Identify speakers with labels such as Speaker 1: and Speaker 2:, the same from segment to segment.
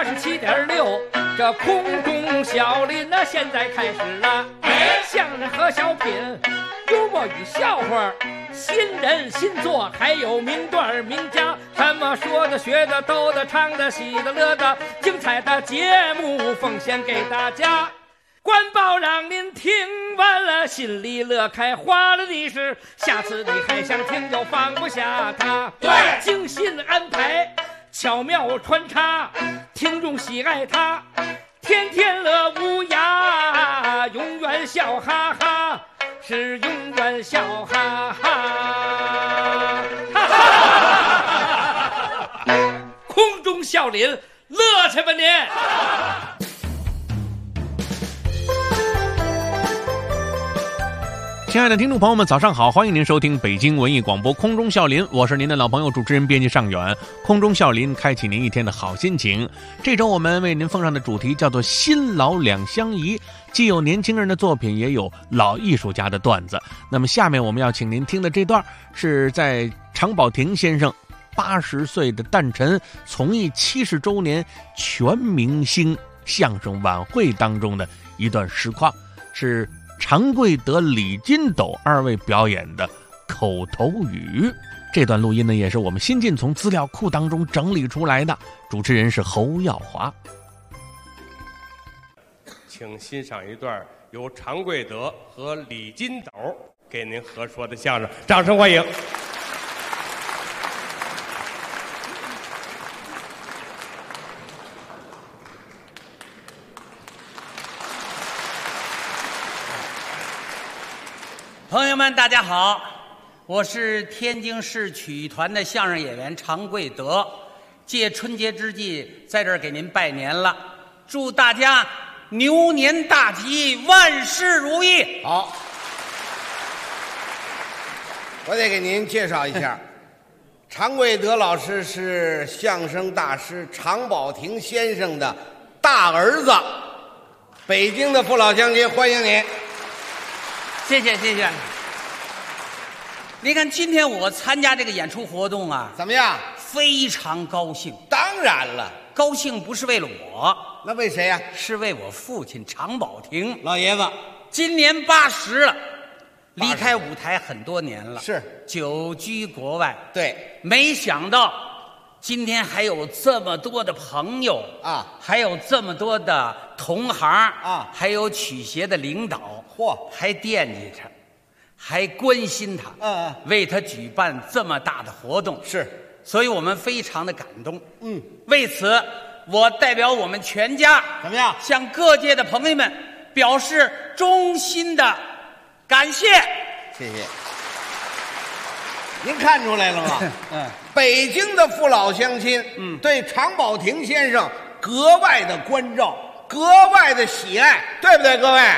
Speaker 1: 87.6，这空中小林呢，现在开始了。相声和小品，幽默与笑话，新人新作，还有名段名家，什么说的、学的、逗的、唱的、喜的、乐的，精彩的节目奉献给大家。官报让您听完了，心里乐开花了的是，下次你还想听就放不下它。对，精心安排，巧妙穿插，听众喜爱它，天天乐无涯，永远笑哈哈，是永远笑哈哈。哈哈，空中笑林，乐去吧您！
Speaker 2: 亲爱的听众朋友们，早上好！欢迎您收听北京文艺广播空中笑林，我是您的老朋友主持人编辑尚远。空中笑林，开启您一天的好心情。这周我们为您奉上的主题叫做新老两相宜，既有年轻人的作品，也有老艺术家的段子。那么下面我们要请您听的这段，是在常宝霆先生80岁的诞辰从艺70周年全明星相声晚会当中的一段实况，是常贵德、李金斗二位表演的口头语。这段录音呢，也是我们新近从资料库当中整理出来的，主持人是侯耀华。
Speaker 3: 请欣赏一段由常贵德和李金斗给您合说的相声，掌声欢迎。
Speaker 4: 朋友们大家好，我是天津市曲艺团的相声演员常贵德，借春节之际在这儿给您拜年了，祝大家牛年大吉，万事如意。
Speaker 5: 好，我得给您介绍一下，常贵德老师是相声大师常宝霆先生的大儿子，北京的父老乡亲欢迎您。
Speaker 4: 谢谢谢谢。你看今天我参加这个演出活动啊，
Speaker 5: 怎么样？
Speaker 4: 非常高兴。
Speaker 5: 当然了，
Speaker 4: 高兴不是为了我，
Speaker 5: 那为谁呀？
Speaker 4: 是为我父亲常宝霆
Speaker 5: 老爷子，
Speaker 4: 今年80了，离开舞台很多年了，
Speaker 5: 是
Speaker 4: 久居国外。
Speaker 5: 对，
Speaker 4: 没想到今天还有这么多的朋友
Speaker 5: 啊，
Speaker 4: 还有这么多的同行
Speaker 5: 啊，
Speaker 4: 还有曲协的领导，
Speaker 5: 嚯，
Speaker 4: 还惦记着，还关心他，为他举办这么大的活动，
Speaker 5: 是，
Speaker 4: 所以我们非常的感动。
Speaker 5: 嗯，
Speaker 4: 为此，我代表我们全家，
Speaker 5: 怎么样？
Speaker 4: 向各界的朋友们表示衷心的感谢。
Speaker 5: 谢谢。您看出来了吗？北京的父老乡亲，对常宝霆先生格外的关照，格外的喜爱，对不对，各位？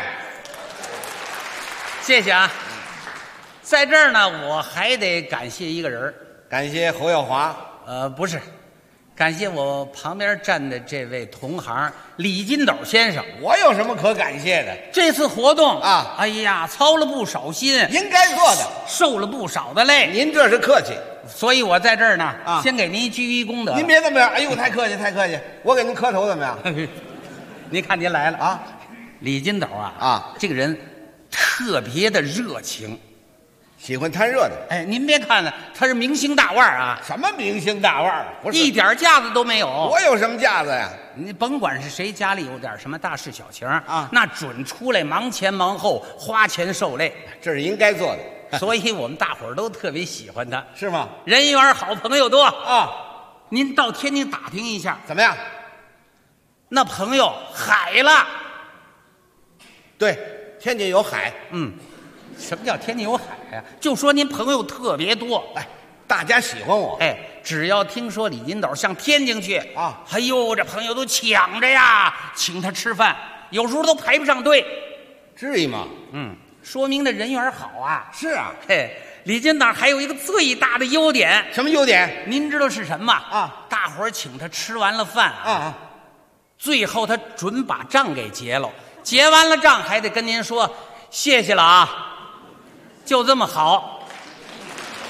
Speaker 4: 谢谢啊。在这儿呢，我还得感谢一个人，
Speaker 5: 感谢侯耀华。
Speaker 4: 不是，感谢我旁边站的这位同行李金斗先生。
Speaker 5: 我有什么可感谢的？
Speaker 4: 这次活动
Speaker 5: 啊，
Speaker 4: 哎呀，操了不少心，
Speaker 5: 应该做的，
Speaker 4: 受了不少的累。
Speaker 5: 您这是客气，
Speaker 4: 所以我在这儿呢，
Speaker 5: 啊，
Speaker 4: 先给您鞠一躬德。
Speaker 5: 您别这么样，哎呦，太客气，太客气，我给您磕头怎么样？
Speaker 4: 您看您来了
Speaker 5: 啊，
Speaker 4: 李金斗啊，这个人特别的热情。
Speaker 5: 喜欢贪热的。
Speaker 4: 哎，您别看了，他是明星大腕啊！
Speaker 5: 什么明星大腕啊？不是
Speaker 4: 一点架子都没有。
Speaker 5: 我有什么架子呀？
Speaker 4: 你甭管是谁家里有点什么大事小情
Speaker 5: 啊，
Speaker 4: 那准出来忙前忙后，花钱受累，
Speaker 5: 这是应该做的。
Speaker 4: 所以我们大伙儿都特别喜欢他，
Speaker 5: 是吗？
Speaker 4: 人缘好，朋友多
Speaker 5: 啊！
Speaker 4: 您到天津打听一下，
Speaker 5: 怎么样？
Speaker 4: 那朋友海了。
Speaker 5: 对，天津有海。
Speaker 4: 什么叫天津有海呀？就说您朋友特别多，
Speaker 5: 哎，大家喜欢我。
Speaker 4: 哎，只要听说李金斗上天津去
Speaker 5: 啊，
Speaker 4: 哎呦，这朋友都抢着呀，请他吃饭，有时候都排不上队。
Speaker 5: 至于吗？
Speaker 4: 说明那人缘好啊。
Speaker 5: 是啊。
Speaker 4: 嘿，李金斗还有一个最大的优点。
Speaker 5: 什么优点？
Speaker 4: 您知道是什么
Speaker 5: 啊？
Speaker 4: 大伙儿请他吃完了饭最后他准把账给结了，结完了账还得跟您说谢谢了啊。就这么好，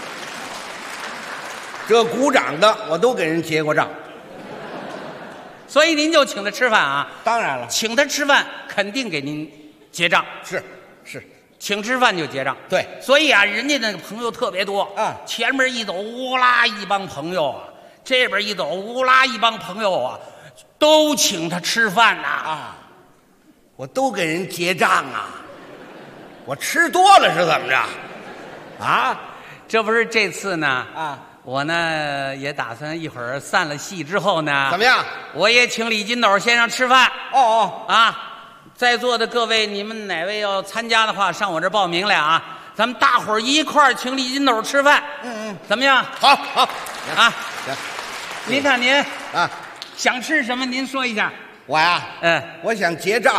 Speaker 5: 这鼓掌的我都给人结过账。
Speaker 4: 所以您就请他吃饭啊。
Speaker 5: 当然了，
Speaker 4: 请他吃饭肯定给您结账，
Speaker 5: 是，
Speaker 4: 请吃饭就结账。
Speaker 5: 对，
Speaker 4: 所以啊，人家那个朋友特别多
Speaker 5: 啊，
Speaker 4: 前面一走乌拉一帮朋友啊，这边一走乌拉一帮朋友啊，都请他吃饭呐
Speaker 5: 啊，我都给人结账啊，我吃多了是怎么着？啊，
Speaker 4: 这不是这次呢
Speaker 5: 啊，
Speaker 4: 我呢也打算一会儿散了戏之后呢，
Speaker 5: 怎么样？
Speaker 4: 我也请李金斗先生吃饭。
Speaker 5: 哦，
Speaker 4: 啊，在座的各位，你们哪位要参加的话，上我这儿报名来啊！咱们大伙儿一块儿请李金斗吃饭。怎么样？
Speaker 5: 好，
Speaker 4: 啊，
Speaker 5: 行，
Speaker 4: 您看您
Speaker 5: 啊，
Speaker 4: 想吃什么？您说一下。
Speaker 5: 我呀，我想结账。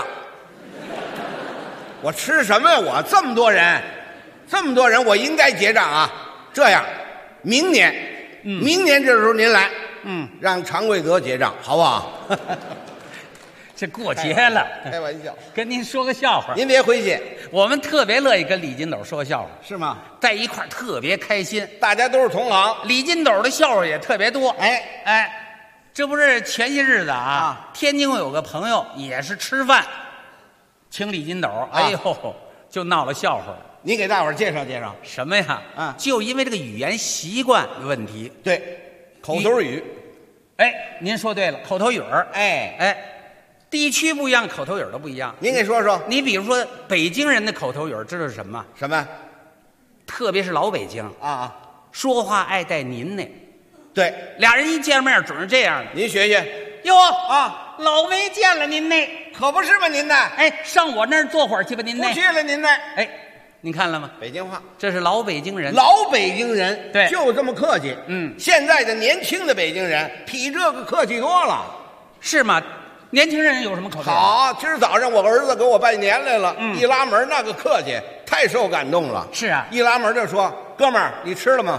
Speaker 5: 我吃什么呀？我这么多人，我应该结账啊。这样，明年这时候您来，让常贵德结账，好不好？
Speaker 4: 这过节了，
Speaker 5: 开玩笑，
Speaker 4: 跟您说个笑话。
Speaker 5: 您别回去，
Speaker 4: 我们特别乐意跟李金斗说笑话，
Speaker 5: 是吗？
Speaker 4: 在一块儿特别开心。
Speaker 5: 大家都是同行，
Speaker 4: 李金斗的笑话也特别多。
Speaker 5: 哎，
Speaker 4: 这不是前些日子啊，天津有个朋友也是吃饭，请李金斗，哎呦，就闹了笑话了。
Speaker 5: 你给大伙儿介绍介绍。
Speaker 4: 什么呀？就因为这个语言习惯的问题。
Speaker 5: 对，口头语。
Speaker 4: 您说对了，口头语儿。地区不一样，口头语儿都不一样。
Speaker 5: 您给说说。
Speaker 4: 你比如说北京人的口头语儿知道是什么？
Speaker 5: 什么？
Speaker 4: 特别是老北京
Speaker 5: 啊，
Speaker 4: 说话爱带您呢。
Speaker 5: 对，
Speaker 4: 俩人一见面准是这样的。
Speaker 5: 您学学。
Speaker 4: 哟啊，老没见了您呢，
Speaker 5: 可不是吗？您呢？
Speaker 4: 上我那儿坐会儿去吧，您呢？
Speaker 5: 不去了，您呢？
Speaker 4: 您看了吗？
Speaker 5: 北京话，
Speaker 4: 这是老北京人。
Speaker 5: 老北京人，
Speaker 4: 对，
Speaker 5: 就这么客气。现在的年轻的北京人比这个客气多了，
Speaker 4: 是吗？年轻人有什么口头？
Speaker 5: 好，今儿早上我儿子给我拜年来了，一拉门那个客气，太受感动了。
Speaker 4: 是啊，
Speaker 5: 一拉门就说：“哥们儿，你吃了吗？”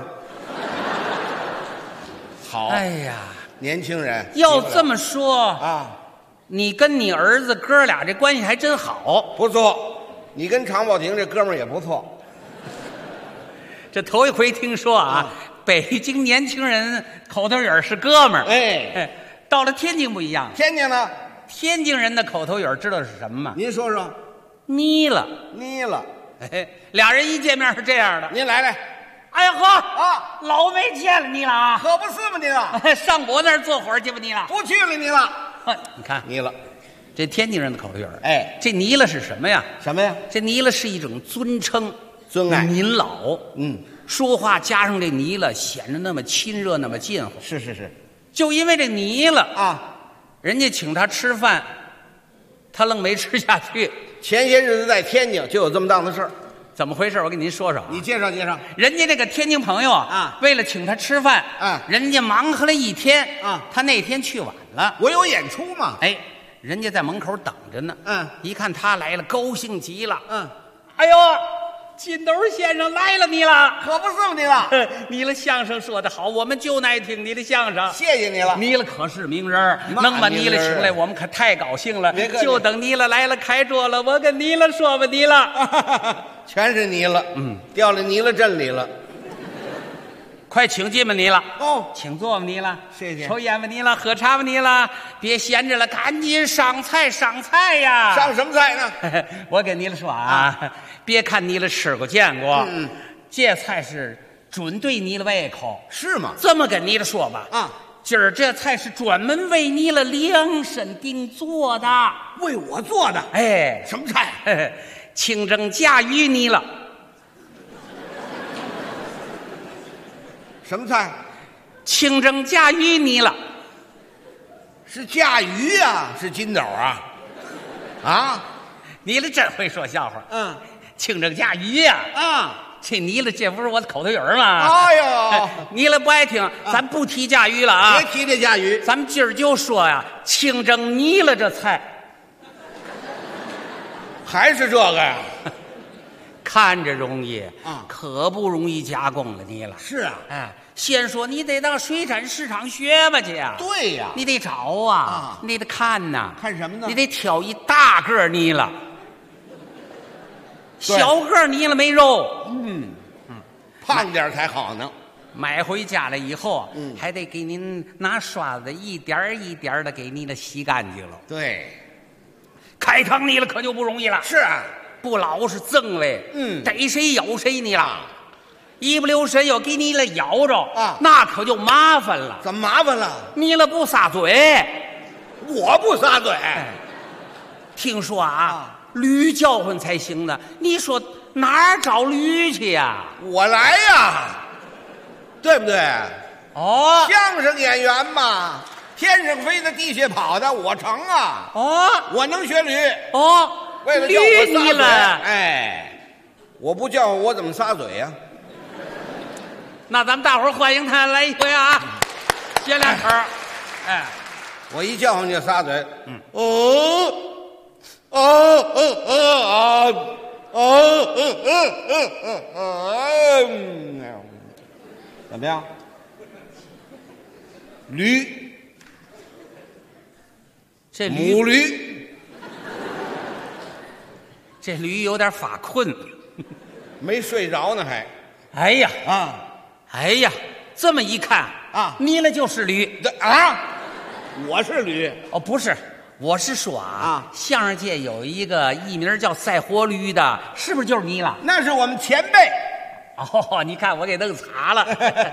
Speaker 5: 好，
Speaker 4: 哎呀，
Speaker 5: 年轻人
Speaker 4: 要这么说
Speaker 5: 啊，
Speaker 4: 你跟你儿子哥俩这关系还真好，
Speaker 5: 不错。你跟常宝霆这哥们儿也不错，
Speaker 4: 这头一回听说啊，北京年轻人口头语是哥们儿。到了天津不一样。
Speaker 5: 天津呢？
Speaker 4: 天津人的口头语知道是什么吗？
Speaker 5: 您说说。
Speaker 4: 腻了。俩人一见面是这样的。
Speaker 5: 您来。
Speaker 4: 哎呀呵啊，老没见了你了啊！
Speaker 5: 可不是嘛你了。
Speaker 4: 上我那儿坐会儿去吧你了。
Speaker 5: 不去了你了。
Speaker 4: 你看
Speaker 5: 腻了。
Speaker 4: 这天津人的口头语这腻了是什么呀？
Speaker 5: 什么呀？
Speaker 4: 这腻了是一种尊称，
Speaker 5: 尊爱。
Speaker 4: 您老，说话加上这腻了，显得那么亲热，那么近乎。
Speaker 5: 是。
Speaker 4: 就因为这腻了
Speaker 5: 啊，
Speaker 4: 人家请他吃饭，他愣没吃下去。
Speaker 5: 前些日子在天津就有这么档子事儿，
Speaker 4: 怎么回事？我跟您说说。
Speaker 5: 你介绍介绍。
Speaker 4: 人家这个天津朋友啊，为了请他吃饭，人家忙活了一天
Speaker 5: 啊，
Speaker 4: 他那天去晚了。
Speaker 5: 我有演出嘛。
Speaker 4: 人家在门口等着呢。一看他来了，高兴极了。
Speaker 1: 哎呦，金斗先生来了，你了，
Speaker 5: 可不是嘛你了。
Speaker 4: 你的相声说得好，我们就爱听你的相声。
Speaker 5: 谢谢你了。
Speaker 4: 你了可是名人，能把你了请来，我们可太高兴了。就等你了来了，开桌了，我跟你了说吧，你了，
Speaker 5: 全是你了。掉了你了镇里了。
Speaker 4: 快请进吧你了。请坐吧你了。
Speaker 5: 谢谢。
Speaker 4: 抽烟吧你了，喝茶吧你了，别闲着了，赶紧上菜呀！
Speaker 5: 上什么菜呢？
Speaker 4: 我跟你了说啊，别看你了吃过见过，这菜是准对你了胃口。
Speaker 5: 是吗？
Speaker 4: 这么跟你了说吧，今儿这菜是专门为你了量身定做的，
Speaker 5: 为我做的。
Speaker 4: 什么菜？清蒸甲鱼你了。
Speaker 5: 什么菜？
Speaker 4: 清蒸甲鱼你了。
Speaker 5: 是甲鱼呀，是金斗啊！
Speaker 4: 你了真会说笑话。清蒸甲鱼呀！这你了，这不是我的口头语吗？
Speaker 5: 哎呦，
Speaker 4: 你了不爱听，咱不提甲鱼了啊！
Speaker 5: 别提这甲鱼，
Speaker 4: 咱们今儿就说呀，清蒸你了这菜，
Speaker 5: 还是这个呀？
Speaker 4: 看着容易可不容易加工了你了。
Speaker 5: 是啊，
Speaker 4: 先说你得到水产市场学吧去呀。
Speaker 5: 对呀，
Speaker 4: 你得找啊，你得看呐。
Speaker 5: 看什么呢？
Speaker 4: 你得挑一大个你了，小个你了没肉。
Speaker 5: 胖点才好呢。
Speaker 4: 买回家来以后，还得给您拿刷子一点一点的给你了洗干净了。
Speaker 5: 对，
Speaker 4: 开膛你了可就不容易了。
Speaker 5: 是啊，
Speaker 4: 不老实赠嘞，逮谁咬谁你了，一不留神要给你了咬着
Speaker 5: 啊，
Speaker 4: 那可就麻烦了。
Speaker 5: 怎么麻烦了？
Speaker 4: 你了不撒嘴，
Speaker 5: 我不撒嘴。
Speaker 4: 听说驴叫唤才行的，你说哪儿找驴去呀？
Speaker 5: 我来呀，对不对？
Speaker 4: 哦
Speaker 5: 相声演员嘛，天上飞的，地下跑的，我成啊！
Speaker 4: 哦
Speaker 5: 我能学驴。
Speaker 4: 哦，
Speaker 5: 为了叫我
Speaker 4: 驴
Speaker 5: 撒嘴，
Speaker 4: 你了，
Speaker 5: 哎，我不叫我怎么撒嘴呀？
Speaker 4: 那咱们大伙儿欢迎他来一回啊，接两口。哎，
Speaker 5: 我一叫唤就撒嘴。怎么样？驴，
Speaker 4: 这
Speaker 5: 母
Speaker 4: 驴，
Speaker 5: 驴
Speaker 4: 这驴有点发困。
Speaker 5: 没睡着呢，还
Speaker 4: 哎呀，
Speaker 5: 啊
Speaker 4: 哎呀，这么一看
Speaker 5: 啊
Speaker 4: 你了就是驴。
Speaker 5: 我是驴。
Speaker 4: 哦，不是，我是说
Speaker 5: 啊
Speaker 4: 相声界有一个艺名叫赛活驴的，是不是就是你了？
Speaker 5: 那是我们前辈。
Speaker 4: 哦，你看我给弄砸了。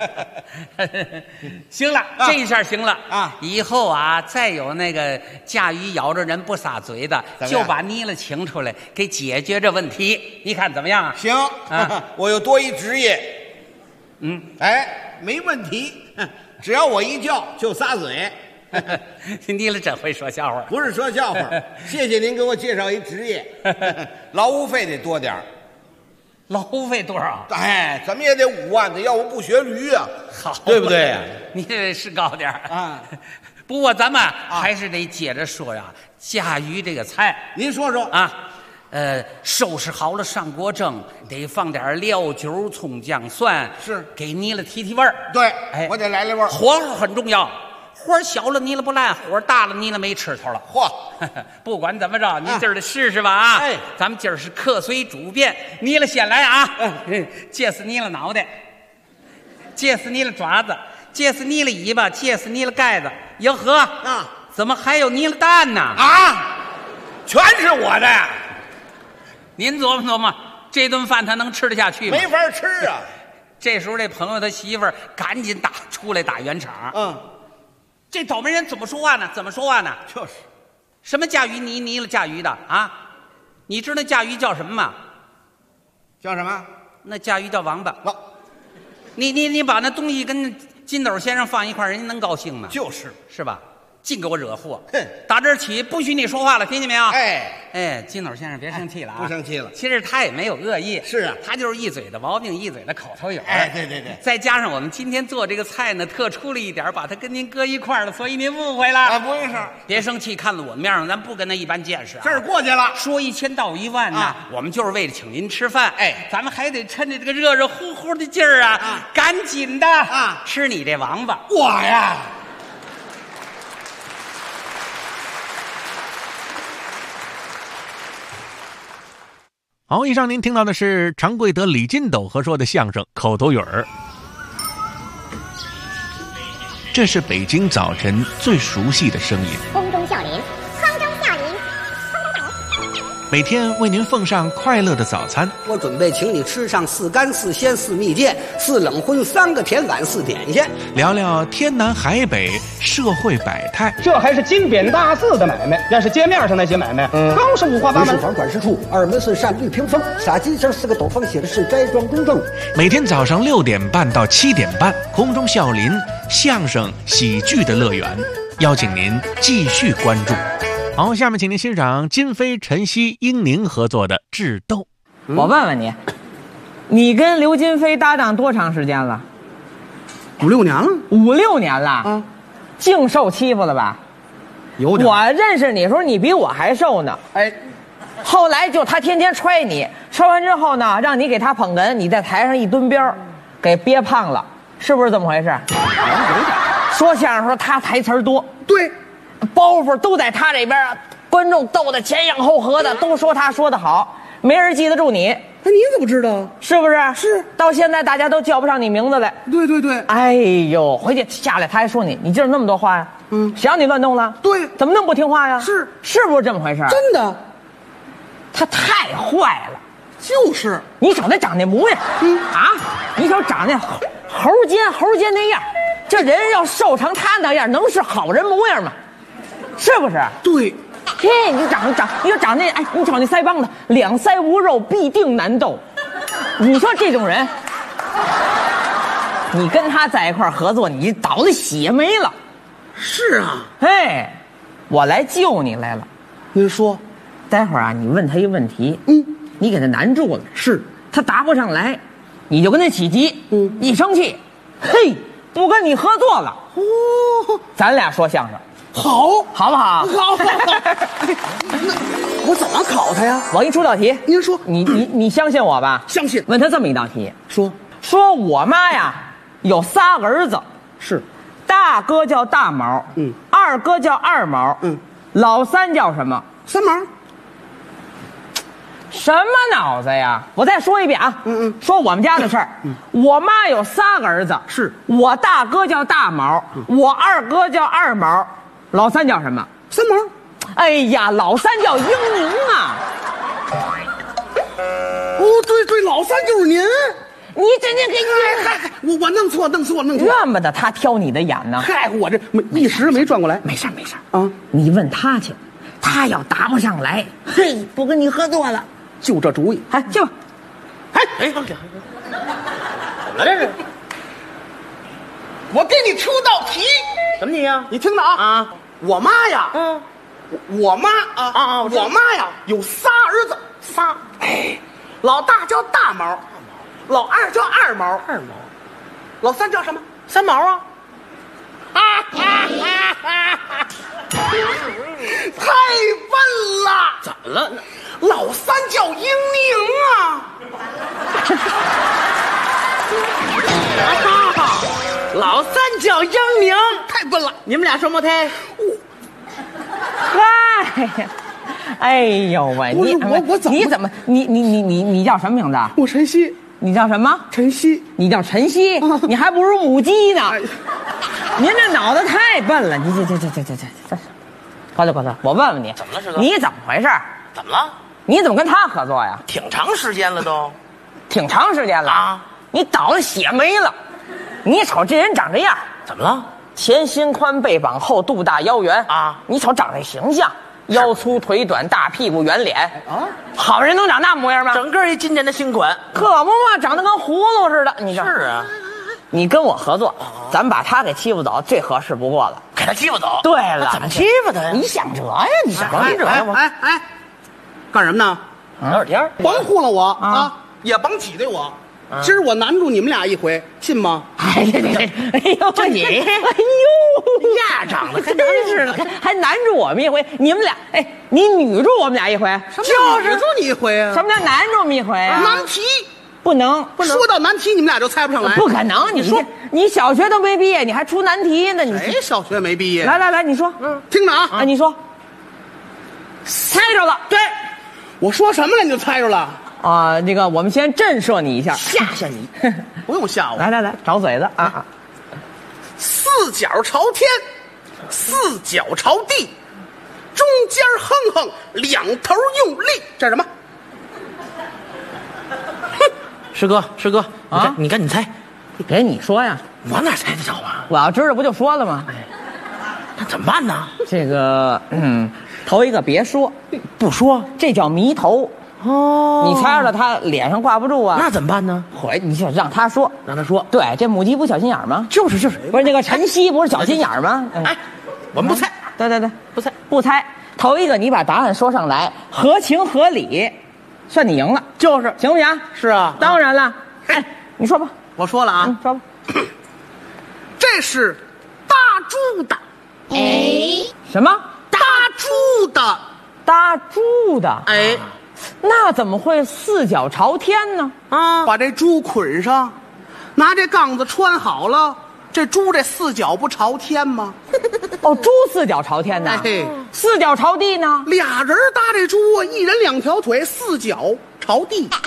Speaker 4: 行了，这一下行了
Speaker 5: 啊
Speaker 4: 以后再有那个驾驭咬着人不撒嘴的，
Speaker 5: 怎么样
Speaker 4: 就把你了请出来，给解决这问题。你看怎么样啊？
Speaker 5: 行，我又多一职业。哎，没问题，只要我一叫就撒嘴。
Speaker 4: 你了真会说笑话。
Speaker 5: 不是说笑话，谢谢您给我介绍一职业，劳务费得多点儿。
Speaker 4: 劳务费多少？
Speaker 5: 哎，怎么也得5万的，要不不学驴啊，
Speaker 4: 好，
Speaker 5: 对不对呀？
Speaker 4: 你这是高点儿
Speaker 5: 啊。
Speaker 4: 不过咱们还是得接着说呀，驾驭这个菜
Speaker 5: 您说说
Speaker 4: 啊，收拾好了上锅蒸，得放点料酒、葱姜蒜，
Speaker 5: 是
Speaker 4: 给你了提提味儿。
Speaker 5: 对，
Speaker 4: 哎
Speaker 5: 我得来味儿。
Speaker 4: 火候很重要，火小了你了不烂，火大了你了没吃头了。
Speaker 5: 嚯，
Speaker 4: 不管怎么着，你今儿得试试吧啊！
Speaker 5: 哎
Speaker 4: 咱们今儿是客随主便，你了先来啊！借死你了脑袋，借死你了爪子，借死你了尾巴，借死你了盖子。哟呵
Speaker 5: 啊，
Speaker 4: 怎么还有你了蛋呢？
Speaker 5: 啊，全是我的呀，
Speaker 4: 您琢磨琢磨，这顿饭他能吃得下去吗？
Speaker 5: 没法吃啊。
Speaker 4: 这时候这朋友他媳妇儿赶紧出来打圆场。这倒霉人怎么说话呢？怎么说话呢？
Speaker 5: 就是
Speaker 4: 什么驾驭你了驾驭的啊？你知道那驾驭叫什么吗？
Speaker 5: 叫什么？
Speaker 4: 那驾驭叫王八。
Speaker 5: 老
Speaker 4: 你把那东西跟金斗先生放一块儿，人家能高兴吗？
Speaker 5: 就是
Speaker 4: 是吧？净给我惹祸！
Speaker 5: 哼，
Speaker 4: 打这儿起不许你说话了，听见没有？
Speaker 5: 哎，
Speaker 4: 金斗先生别生气了啊！
Speaker 5: 不生气了。
Speaker 4: 其实他也没有恶意，
Speaker 5: 是啊
Speaker 4: 他就是一嘴的毛病，一嘴的口头语儿。
Speaker 5: 哎，对对对，
Speaker 4: 再加上我们今天做这个菜呢，特出了一点，把它跟您搁一块儿了，所以您误会了。
Speaker 5: 啊，不用事，
Speaker 4: 别生气，看在我们面上，咱不跟他一般见识啊。
Speaker 5: 这儿过去了。
Speaker 4: 说1000道1万呢，
Speaker 5: 啊
Speaker 4: 我们就是为了请您吃饭。
Speaker 5: 哎
Speaker 4: 咱们还得趁着这个热热乎乎的劲儿赶紧的吃你这王八。
Speaker 5: 我呀，
Speaker 2: 好，以上您听到的是常贵德、李金斗合说的相声口头语儿。这是北京早晨最熟悉的声音，
Speaker 6: 空中笑林，空中笑林，
Speaker 2: 每天为您奉上快乐的早餐。
Speaker 7: 我准备请你吃上4干4鲜4蜜饯4冷荤3个甜碗4点心，
Speaker 2: 聊聊天南海北社会百态，
Speaker 8: 这还是金匾大字的买卖，要是街面上那些买卖，更是五花八门。
Speaker 7: 门市房管事处2门是扇绿屏风，洒金星4个斗方写的是斋庄公证。
Speaker 2: 每天早上6点半到7点半，空中笑林相声喜剧的乐园，邀请您继续关注。好，下面请您欣赏金飞、陈曦、英宁合作的《智斗》。
Speaker 9: 我问问你，你跟刘金飞搭档多长时间了
Speaker 7: 5、6年了
Speaker 9: ？5、6年了
Speaker 7: 啊，
Speaker 9: 净受欺负了吧？
Speaker 7: 有点。
Speaker 9: 我认识你的时候，你比我还瘦呢。
Speaker 7: 哎，
Speaker 9: 后来就他天天揣你，揣完之后呢，让你给他捧哏，你在台上一蹲边儿，给憋胖了，是不是这么回事？说相声说他台词多，
Speaker 7: 对，
Speaker 9: 包袱都在他这边，观众逗得前仰后合的，都说他说得好，没人记得住你。
Speaker 7: 哎，你怎么知道？
Speaker 9: 是不是？
Speaker 7: 是。
Speaker 9: 到现在大家都叫不上你名字来。
Speaker 7: 对对对。
Speaker 9: 哎呦，回去下来他还说你记着那么多话呀？谁让你乱动了？
Speaker 7: 对，
Speaker 9: 怎么那么不听话呀？
Speaker 7: 是
Speaker 9: 不是这么回事？
Speaker 7: 真的。
Speaker 9: 他太坏了。
Speaker 7: 就是。
Speaker 9: 你瞅他长那模样，你瞅长那猴尖那样，这人要瘦成他那样，能是好人模样吗？是不是？
Speaker 7: 对。
Speaker 9: 嘿，你说长那，哎，你瞅那腮帮子，两腮无肉，必定难斗。你说这种人，你跟他在一块合作，你倒了血没了。
Speaker 7: 是啊。
Speaker 9: 哎，我来救你来了。
Speaker 7: 您说，
Speaker 9: 待会儿啊，你问他一个问题，你给他难住了，
Speaker 7: 是
Speaker 9: 他答不上来，你就跟他起急，一生气，嘿，不跟你合作了。
Speaker 7: 哦，
Speaker 9: 咱俩说相声。
Speaker 7: 好
Speaker 9: 不好？好。
Speaker 7: 那我怎么考他呀？
Speaker 9: 我给你出道题，
Speaker 7: 您说。
Speaker 9: 你相信我吧？
Speaker 7: 相信。
Speaker 9: 问他这么一道题，
Speaker 7: 说
Speaker 9: 我妈呀有仨儿子，
Speaker 7: 是，
Speaker 9: 大哥叫大毛，二哥叫二毛，老三叫什么？
Speaker 7: 三毛。
Speaker 9: 什么脑子呀！我再说一遍啊，说我们家的事儿。我妈有仨儿子，
Speaker 7: 是
Speaker 9: 我大哥叫大毛，我二哥叫二毛，老三叫什么？
Speaker 7: 三毛。
Speaker 9: 哎呀，老三叫英宁啊！
Speaker 7: 哦，对，老三就是您。
Speaker 9: 你真给
Speaker 7: 你，我弄错。
Speaker 9: 怨不得他挑你的眼呢。
Speaker 7: 嗨，我这一时没转过来。
Speaker 9: 没事啊，你问他去，他要答不上来，嘿，不跟你合作了。
Speaker 7: 就这主意，
Speaker 9: 就，
Speaker 7: 怎么了这是？我给你出道题，
Speaker 9: 什么题呀？
Speaker 7: 你听着啊！我妈呀，我妈呀有仨儿子，老大叫大毛，老二叫二毛，老三叫什么？
Speaker 9: 三毛啊！
Speaker 7: 太笨了！
Speaker 9: 怎么了？
Speaker 7: 老三叫英宁啊！
Speaker 9: 老三叫英宁，
Speaker 7: 太笨了！
Speaker 9: 你们俩双胞胎？嗨，哎呦喂！你怎么你叫什么名字？
Speaker 7: 我晨曦。
Speaker 9: 你叫什么？
Speaker 7: 晨曦。
Speaker 9: 你叫晨曦？你还不如母鸡呢！您这脑子太笨了！你这，高头，我问问你，
Speaker 10: 怎么了，师哥？
Speaker 9: 你怎么回事？
Speaker 10: 怎么了？
Speaker 9: 你怎么跟他合作呀？
Speaker 10: 挺长时间了都，
Speaker 9: 挺长时间了啊！你倒了血没了，你瞅这人长这样，
Speaker 10: 怎么了？
Speaker 9: 前心宽背膀厚，肚大腰圆
Speaker 10: 啊！
Speaker 9: 你瞅长这形象，腰粗腿短，大屁股圆脸啊！好人能长那模样吗？
Speaker 10: 整个一今年的新款，
Speaker 9: 可不嘛，长得跟葫芦似的。你这
Speaker 10: 是啊，
Speaker 9: 你跟我合作，咱把他给欺负走，最合适不过了。
Speaker 10: 给他欺负走？
Speaker 9: 对了，
Speaker 10: 怎么欺负他呀？
Speaker 9: 你想辙呀？你想辙呀？
Speaker 7: 哎，干什么呢？
Speaker 10: 聊点天，
Speaker 7: 甭糊弄我啊！也甭挤兑我。今儿我难住你们俩一回，信吗？
Speaker 9: 哎呦，
Speaker 10: 就你，
Speaker 9: 哎呦，
Speaker 10: 呀，长得
Speaker 9: 真是的，还难住我们一回。你们俩，哎，你女住我们俩一回，
Speaker 7: 就是住你一回啊！
Speaker 9: 什么叫难住我们一回啊？
Speaker 7: 难题
Speaker 9: 不能。
Speaker 7: 说到难题，你们俩就猜不上来。
Speaker 9: 不可能！你说你小学都没毕业，你还出难题呢？你
Speaker 7: 谁小学没毕业？
Speaker 9: 来，你说，
Speaker 7: 听着啊！
Speaker 9: 你说，猜着了。
Speaker 7: 对，我说什么了你就猜着了。
Speaker 9: 这个我们先震慑你一下，
Speaker 7: 吓你，不用吓我。
Speaker 9: 来，找嘴子啊！
Speaker 7: 四脚朝天，四脚朝地，中间哼，两头用力，这是什么？
Speaker 10: 师哥，你赶紧猜，
Speaker 9: 给你说呀，
Speaker 10: 我哪猜得着啊？
Speaker 9: 我要知道不就说了吗？
Speaker 10: 那怎么办呢？
Speaker 9: 这个，头一个别说，
Speaker 10: 不说，
Speaker 9: 这叫迷头。你猜着了，他脸上挂不住啊？
Speaker 10: 那怎么办呢？
Speaker 9: 你就让他说，对，这母鸡不小心眼吗？
Speaker 10: 就是，
Speaker 9: 不是那个晨曦不是小心眼吗？
Speaker 10: 哎，我们不猜，
Speaker 9: 对，不猜。头一个你把答案说上来，合情合理，算你赢了。
Speaker 7: 就是
Speaker 9: 行不行？
Speaker 7: 是啊，
Speaker 9: 当然了。哎，你说吧。
Speaker 7: 我说了啊，
Speaker 9: 说吧。
Speaker 7: 这是搭猪的。
Speaker 9: 什么？
Speaker 7: 搭猪的。
Speaker 9: 搭猪的。
Speaker 7: 哎。
Speaker 9: 那怎么会四脚朝天呢？
Speaker 7: 把这猪捆上，拿这杠子穿好了，这猪这四脚不朝天吗？
Speaker 9: 猪四脚朝天呢？四脚朝地呢？
Speaker 7: 俩人搭这猪，一人两条腿，四脚朝地。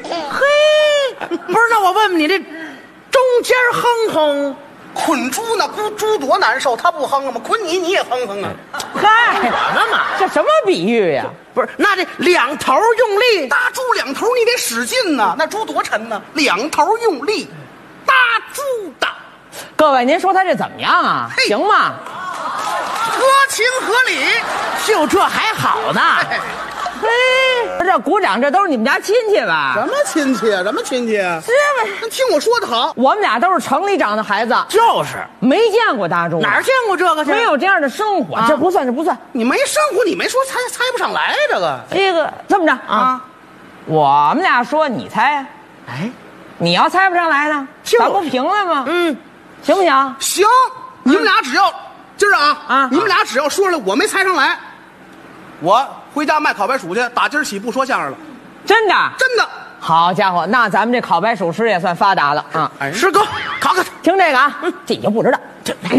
Speaker 10: 嘿，不是，那我问问你，这中间哼哼，
Speaker 7: 捆猪呢，猪多难受，它不哼吗？捆你也哼哼啊！
Speaker 9: 嗨，
Speaker 10: 我呢嘛，
Speaker 9: 这什么比喻呀？
Speaker 10: 不是，那这两头用力，
Speaker 7: 搭猪两头你得使劲呢，那猪多沉呢，两头用力，搭猪的，
Speaker 9: 各位，您说他这怎么样啊？
Speaker 7: 嘿
Speaker 9: 行吗？
Speaker 7: 合情合理。
Speaker 10: 就这还好呢。
Speaker 9: 嘿，这鼓掌，这都是你们家亲戚吧？
Speaker 7: 什么亲戚啊？什么亲戚啊？
Speaker 9: 是呗。
Speaker 7: 听我说的好，
Speaker 9: 我们俩都是城里长的孩子，
Speaker 10: 就是
Speaker 9: 没见过大猪，
Speaker 10: 哪儿见过这个去？
Speaker 9: 没有这样的生活，
Speaker 10: 啊
Speaker 9: 这不算，这不算。
Speaker 7: 你没生活，你没说猜不上来这个
Speaker 9: 这个这么着
Speaker 7: 啊？
Speaker 9: 我们俩说你猜，
Speaker 10: 哎，
Speaker 9: 你要猜不上来呢，
Speaker 10: 就是
Speaker 9: 咱不平了吗？
Speaker 10: 嗯，
Speaker 9: 行不行？
Speaker 7: 行，你们俩只要今儿
Speaker 9: 啊
Speaker 7: 你们俩只要说了我没猜上来，我回家卖烤白薯去，打今儿起不说相声了，
Speaker 9: 真的？
Speaker 7: 真的。
Speaker 9: 好家伙，那咱们这烤白薯师也算发达了啊！
Speaker 7: 哎，
Speaker 10: 师哥，考考他。
Speaker 9: 听这个啊，这你就不知道，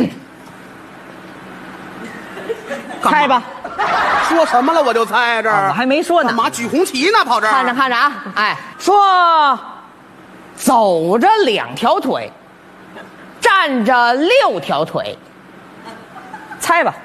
Speaker 9: 猜吧。
Speaker 7: 说什么了我就猜这儿，
Speaker 9: 我还没说呢
Speaker 7: 干嘛举红旗呢？跑这儿
Speaker 9: 看着看着啊，哎，说走着2条腿，站着6条腿，猜吧。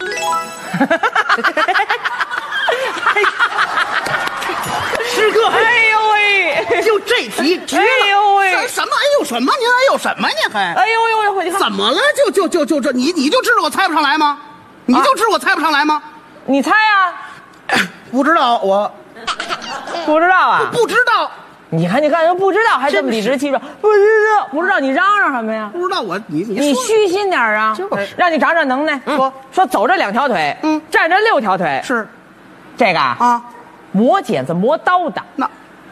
Speaker 10: 师哥，
Speaker 9: 哎呦喂，
Speaker 10: 就这题绝了。
Speaker 9: 哎呦喂，
Speaker 7: 什么？哎呦什么？您哎呦什么？您还
Speaker 9: 哎呦呦呦，你看
Speaker 7: 怎么了？就这，你就知道我猜不上来吗？你就知道我猜不上来吗？
Speaker 9: 你猜啊？
Speaker 7: 不知道，我
Speaker 9: 不知道啊？
Speaker 7: 不知道，
Speaker 9: 你看，不知道还这么理直气壮，不知道，你嚷嚷什么呀？
Speaker 7: 不知道我你
Speaker 9: 你
Speaker 7: 说
Speaker 9: 虚心点啊！
Speaker 7: 就是
Speaker 9: 让你长长能耐。说走着2条腿，站着6条腿，
Speaker 7: 是
Speaker 9: 这个
Speaker 7: 啊，
Speaker 9: 磨剪子磨刀的。
Speaker 7: 那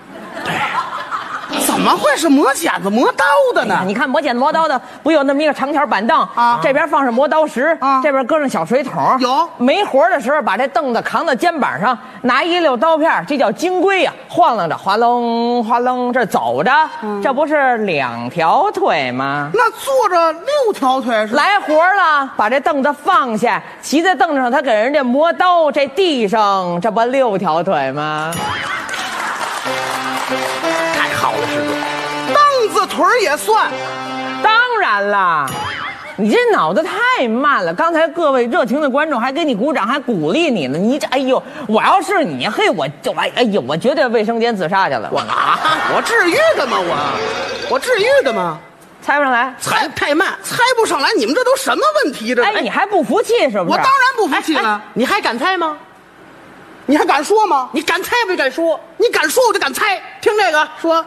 Speaker 7: 怎么会是磨剪子磨刀的呢？
Speaker 9: 你看磨剪子磨刀的，不有那么一个长条板凳
Speaker 7: 啊
Speaker 9: 这边放上磨刀石
Speaker 7: 啊
Speaker 9: 这边搁上小水桶，
Speaker 7: 有
Speaker 9: 没活的时候把这凳子扛到肩膀上，拿一溜刀片，这叫金龟呀，晃荡着，哗楞哗楞，这走着，这不是2条腿吗？
Speaker 7: 那坐着6条腿是
Speaker 9: 来活了，把这凳子放下，骑在凳子上，他给人家磨刀，这地上这不6条腿吗？
Speaker 10: 太好了，师哥。
Speaker 7: 凳子腿儿也算。
Speaker 9: 当然啦，你这脑子太慢了。刚才各位热情的观众还给你鼓掌，还鼓励你呢。你这，哎呦，我要是你，嘿，我就哎呦，我绝对卫生间自杀去了。
Speaker 7: 我至于的吗？我至于的吗？
Speaker 9: 猜不上来，
Speaker 7: 猜太慢，猜不上来。你们这都什么问题？这
Speaker 9: 哎，你还不服气是不是？
Speaker 7: 我当然不服气了。
Speaker 10: 你还敢猜吗？
Speaker 7: 你还敢说吗？
Speaker 10: 你敢猜不敢说？
Speaker 7: 你敢说我就敢猜。听这个说，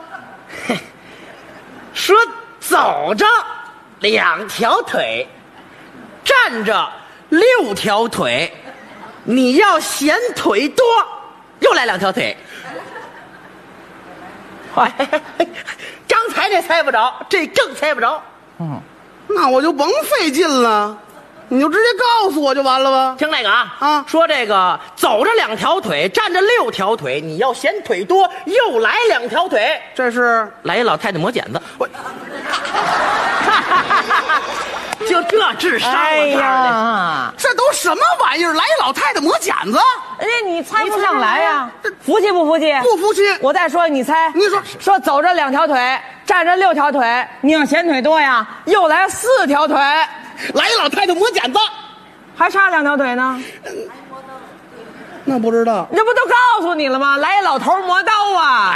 Speaker 10: 说走着2条腿，站着6条腿，你要嫌腿多，又来2条腿。刚才这猜不着，这更猜不着。
Speaker 7: 那我就甭费劲了，你就直接告诉我就完了吧。
Speaker 10: 听这个啊，说这个走着2条腿，站着6条腿，你要嫌腿多，又来2条腿。
Speaker 7: 这是
Speaker 10: 来一老太太磨剪子，就这智商，
Speaker 9: 哎呀，
Speaker 7: 这都什么玩意儿？来一老太太磨剪子？
Speaker 9: 哎，你猜不上来呀？服气不服气？
Speaker 7: 不服气。
Speaker 9: 我再说，你猜。
Speaker 7: 你
Speaker 9: 说走着2条腿，站着6条腿，你要嫌腿多呀，又来4条腿，
Speaker 7: 来一老太太磨剪子，
Speaker 9: 还差2条腿呢。
Speaker 7: 那不知道。
Speaker 9: 这不都告诉你了吗？来一老头磨刀啊！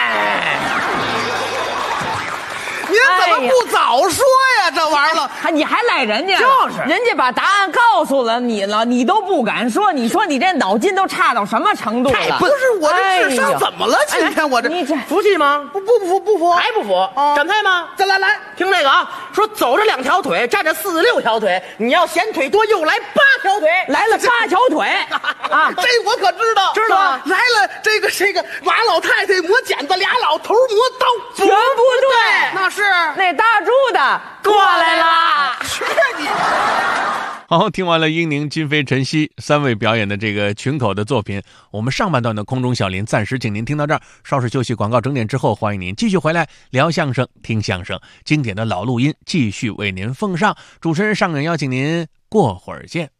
Speaker 7: 您怎么不早说呀？这玩意儿，
Speaker 9: 你还赖人家？
Speaker 10: 就是
Speaker 9: 人家把答案告诉了你了，你都不敢说。你说你这脑筋都差到什么程度了？
Speaker 7: 不是我这智商怎么了？今天我这
Speaker 9: 你这
Speaker 10: 服气吗？
Speaker 7: 不服，
Speaker 10: 还不服？敢猜吗？
Speaker 7: 再来，
Speaker 10: 听这个啊，说走着2条腿，站着6条腿，你要嫌腿多，又来8条腿，
Speaker 9: 来了8条腿啊！
Speaker 7: 这我可知道，
Speaker 10: 知道吗？
Speaker 7: 来了这个马老太太磨剪子，俩老头磨刀，
Speaker 9: 全不对，
Speaker 7: 那是
Speaker 9: 那大猪的过来啦！
Speaker 7: 是你。
Speaker 2: 好，听完了英宁、金飞、陈曦3位表演的这个群口的作品，我们上半段的空中小林暂时请您听到这儿，稍事休息，广告整点之后，欢迎您继续回来聊相声、听相声，经典的老录音继续为您奉上。主持人上人邀请您过会儿见。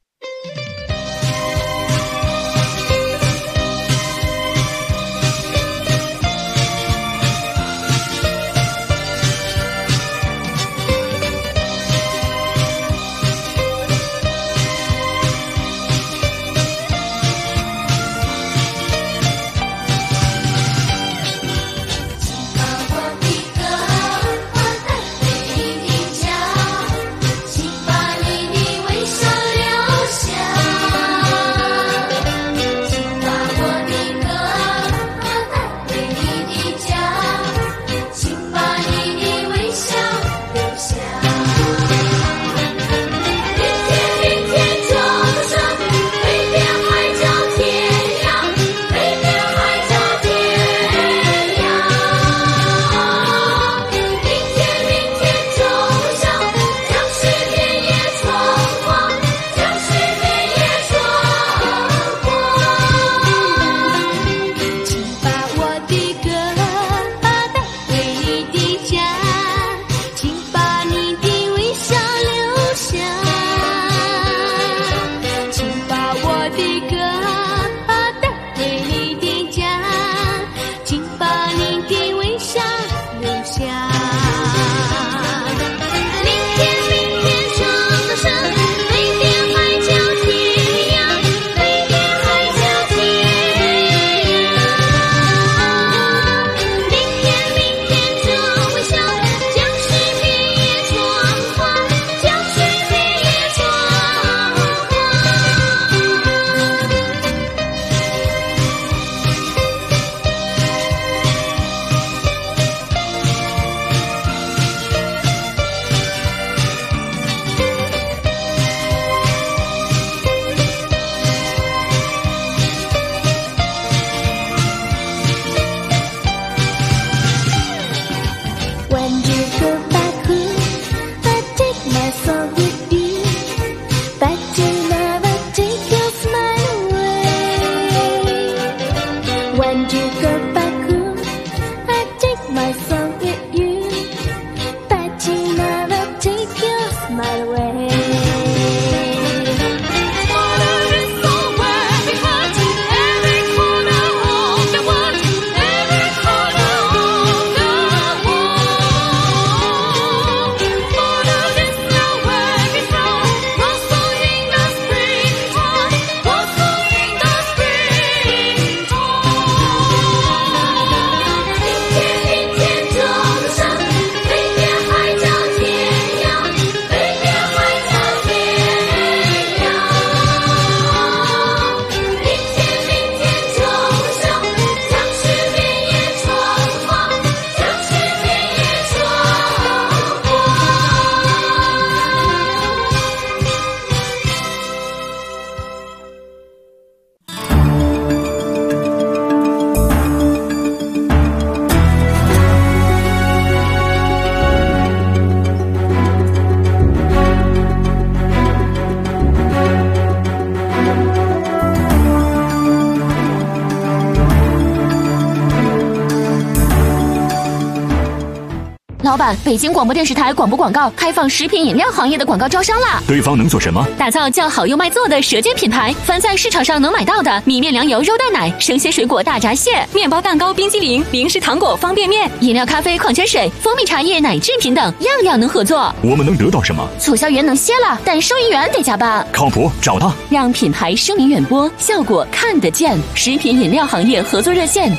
Speaker 11: 老板，北京广播电视台广播广告开放食品饮料行业的广告招商啦！
Speaker 12: 对方能做什么？
Speaker 11: 打造叫好又卖座的舌尖品牌，凡在市场上能买到的米面粮油肉蛋奶、生鲜水果大闸蟹、面包蛋糕冰激凌、零食糖果方便面、饮料咖啡矿泉水、蜂蜜茶叶奶制品等，样样能合作。
Speaker 12: 我们能得到什么？
Speaker 11: 促销员能歇了，但收银员得加班。
Speaker 12: 靠谱，找他，
Speaker 11: 让品牌声名远播，效果看得见。食品饮料行业合作热线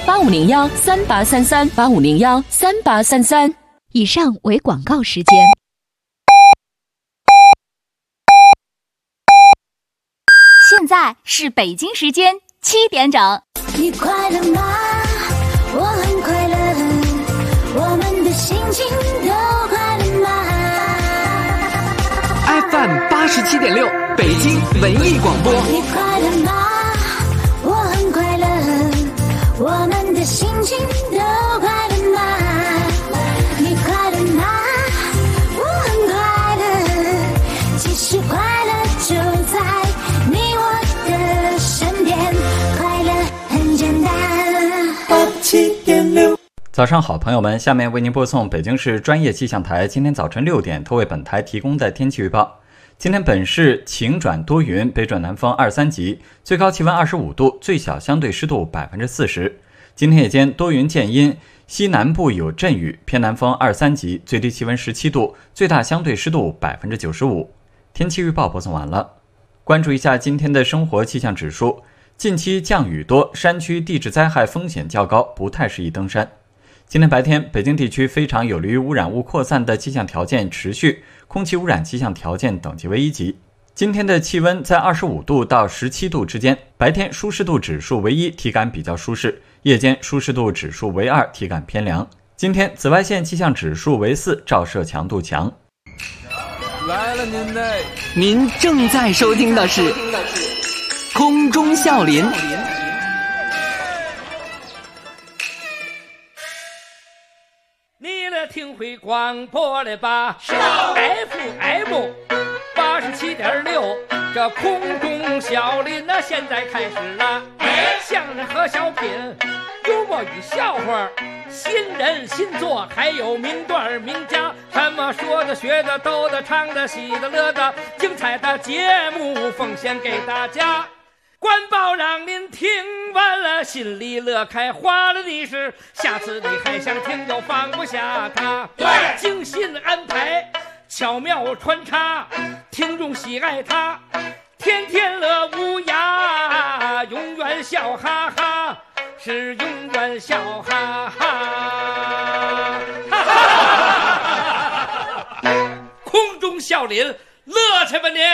Speaker 11: 8501383385013833。
Speaker 13: 以上为广告时间。
Speaker 14: 现在是北京时间7点整。
Speaker 15: 你快乐吗？我很快乐，我们的心情都快乐吗
Speaker 16: ？FM 87.6，北京文艺广播。
Speaker 15: 你快乐吗？我很快乐，我们的心情都快乐吗？你快乐吗？我很快乐，其实快乐就在你我的身边，快乐很简单。87.6。
Speaker 17: 早上好，朋友们，下面为您播送北京市专业气象台今天早晨6点都为本台提供的天气预报。今天本市晴转多云，北转南风2、3级，最高气温25度，最小相对湿度40%。今天夜间多云见阴，西南部有阵雨，偏南风2、3级，最低气温17度，最大相对湿度95%。天气预报播送完了。关注一下今天的生活气象指数，近期降雨多，山区地质灾害风险较高，不太适宜登山。今天白天，北京地区非常有利于污染物扩散的气象条件持续，空气污染气象条件等级为1级。今天的气温在25度到17度之间，白天舒适度指数为1，体感比较舒适；夜间舒适度指数为2，体感偏凉。今天紫外线气象指数为4，照射强度强。
Speaker 16: 来了您正在收听的是空中笑林。
Speaker 1: 你来听会广播了吧？FM 87.6，这空中笑林那现在开始了。相声和小品，幽默与笑话，新人新作，还有名段名家，什么说的、学的、逗的、唱的、喜的、乐的，精彩的节目奉献给大家。官报让您听完了心里乐开花了，你是下次你还想听就放不下它。对，精心安排，巧妙穿插，听众喜爱它，天天乐无涯，永远笑哈哈，是永远笑哈哈。空中笑林，乐去吧您！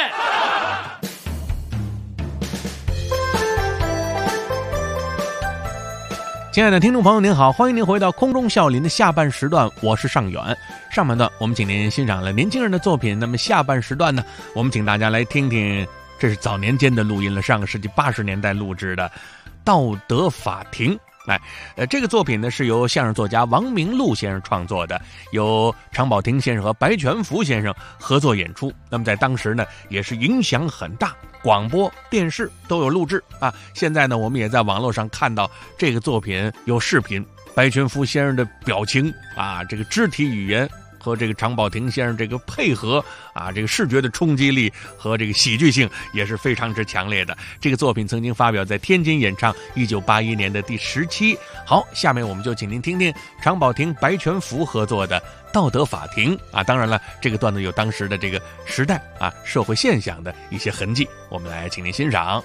Speaker 2: 亲爱的听众朋友您好，欢迎您回到空中笑林的下半时段，我是尚远。上半段我们请您欣赏了年轻人的作品，那么下半时段呢，我们请大家来听听，这是早年间的录音了，上个世纪80年代录制的《道德法庭》。这个作品呢是由相声作家王明禄先生创作的，由常宝霆先生和白全福先生合作演出。那么在当时呢，也是影响很大，广播、电视都有录制啊。现在呢，我们也在网络上看到这个作品有视频，白全福先生的表情啊，这个肢体语言和这个常宝霆先生这个配合啊，这个视觉的冲击力和这个喜剧性也是非常之强烈的。这个作品曾经发表在天津演唱，1981年的第10期。好，下面我们就请您听听常宝霆、白全福合作的《道德法庭》啊。当然了，这个段子有当时的这个时代啊社会现象的一些痕迹，我们来请您欣赏。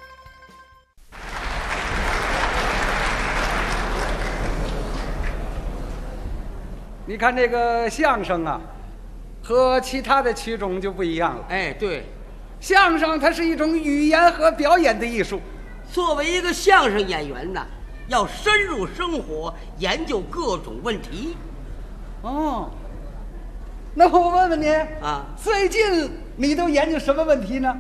Speaker 18: 你看这个相声啊，和其他的曲种就不一样了。
Speaker 10: 哎，对，
Speaker 18: 相声它是一种语言和表演的艺术。
Speaker 10: 作为一个相声演员呢，要深入生活，研究各种问题。
Speaker 18: 哦，那我问问您
Speaker 10: 啊，
Speaker 18: 最近你都研究什么问题呢？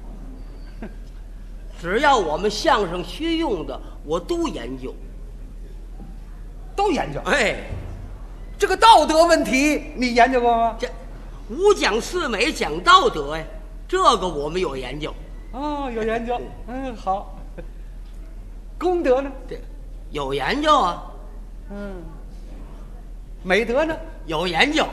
Speaker 10: 只要我们相声需用的，我都研究。
Speaker 18: 都研究？
Speaker 10: 哎。
Speaker 18: 这个道德问题你研究过吗？
Speaker 10: 这五讲四美讲道德呀，这个我们有研究。
Speaker 18: 哦，有研究。嗯，好。功德呢？
Speaker 10: 对，有研究啊。
Speaker 18: 嗯。美德呢？
Speaker 10: 有研究。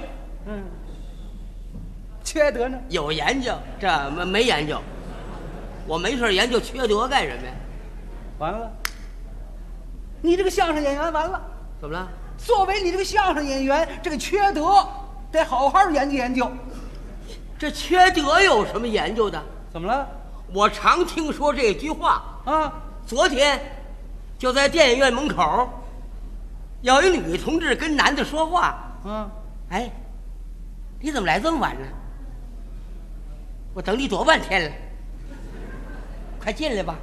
Speaker 7: 缺德呢？
Speaker 10: 有研究，这没研究。我没事研究缺德干什么呀？
Speaker 7: 完了，你这个相声演员完了。
Speaker 10: 怎么了？
Speaker 7: 作为你这个相声演员，这个缺德得好好研究研究。
Speaker 10: 这缺德有什么研究的？
Speaker 7: 怎么了？
Speaker 10: 我常听说这句话
Speaker 7: 啊。
Speaker 10: 昨天就在电影院门口，有一女同志跟男的说话。哎，你怎么来这么晚呢？我等你多半天了，快进来吧。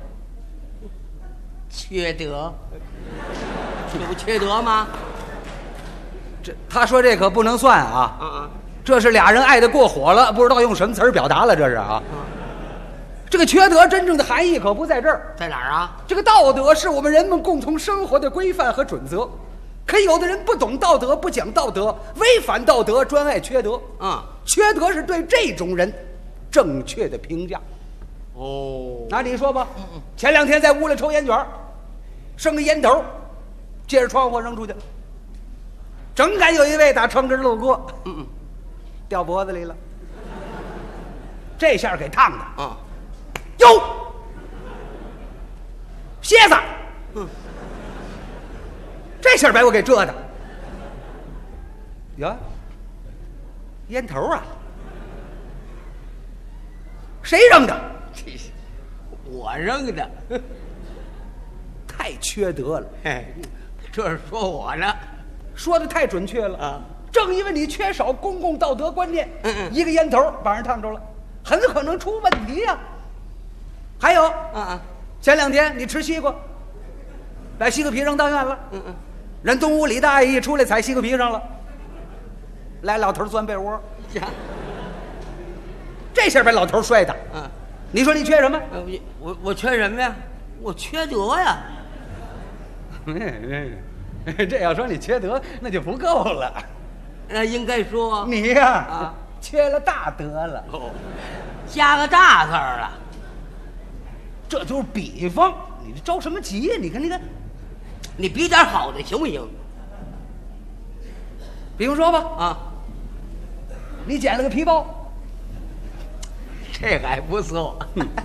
Speaker 10: 缺德，有缺德吗？
Speaker 7: 这他说这可不能算啊！这是俩人爱得过火了，不知道用什么词儿表达了，这是啊。这个缺德真正的含义可不在这儿，
Speaker 10: 在哪儿啊？
Speaker 7: 这个道德是我们人们共同生活的规范和准则，可有的人不懂道德，不讲道德，违反道德，专爱缺德。缺德是对这种人正确的评价。那你说吧，前2天在屋里抽烟卷，剩个烟头，借着窗户扔出去了，正赶有一位打城这路过，掉脖子里了，这下给烫的啊！哟，蝎子，这下把我给蛰的。呀，烟头啊，谁扔的？
Speaker 10: 我扔的，
Speaker 7: 太缺德了。
Speaker 10: 这是说我呢，
Speaker 7: 说的太准确了啊！正因为你缺少公共道德观念，一个烟头把人烫着了，很可能出问题呀。还有，前2天你吃西瓜，把西瓜皮扔当院了，人东屋李大爷一出来踩西瓜皮上了，来老头钻被窝，这下把老头摔倒。你说你缺什么？
Speaker 10: 我缺什么呀？我缺德呀！
Speaker 7: 这要说你缺德，那就不够了。
Speaker 10: 那应该说
Speaker 7: 你呀，缺了大德了。
Speaker 10: 加个大字儿啊！
Speaker 7: 这就是比方，你这着什么急呀？你看，
Speaker 10: 你比点好的行不行？
Speaker 7: 比方说吧，你捡了个皮包。
Speaker 10: 这还不错。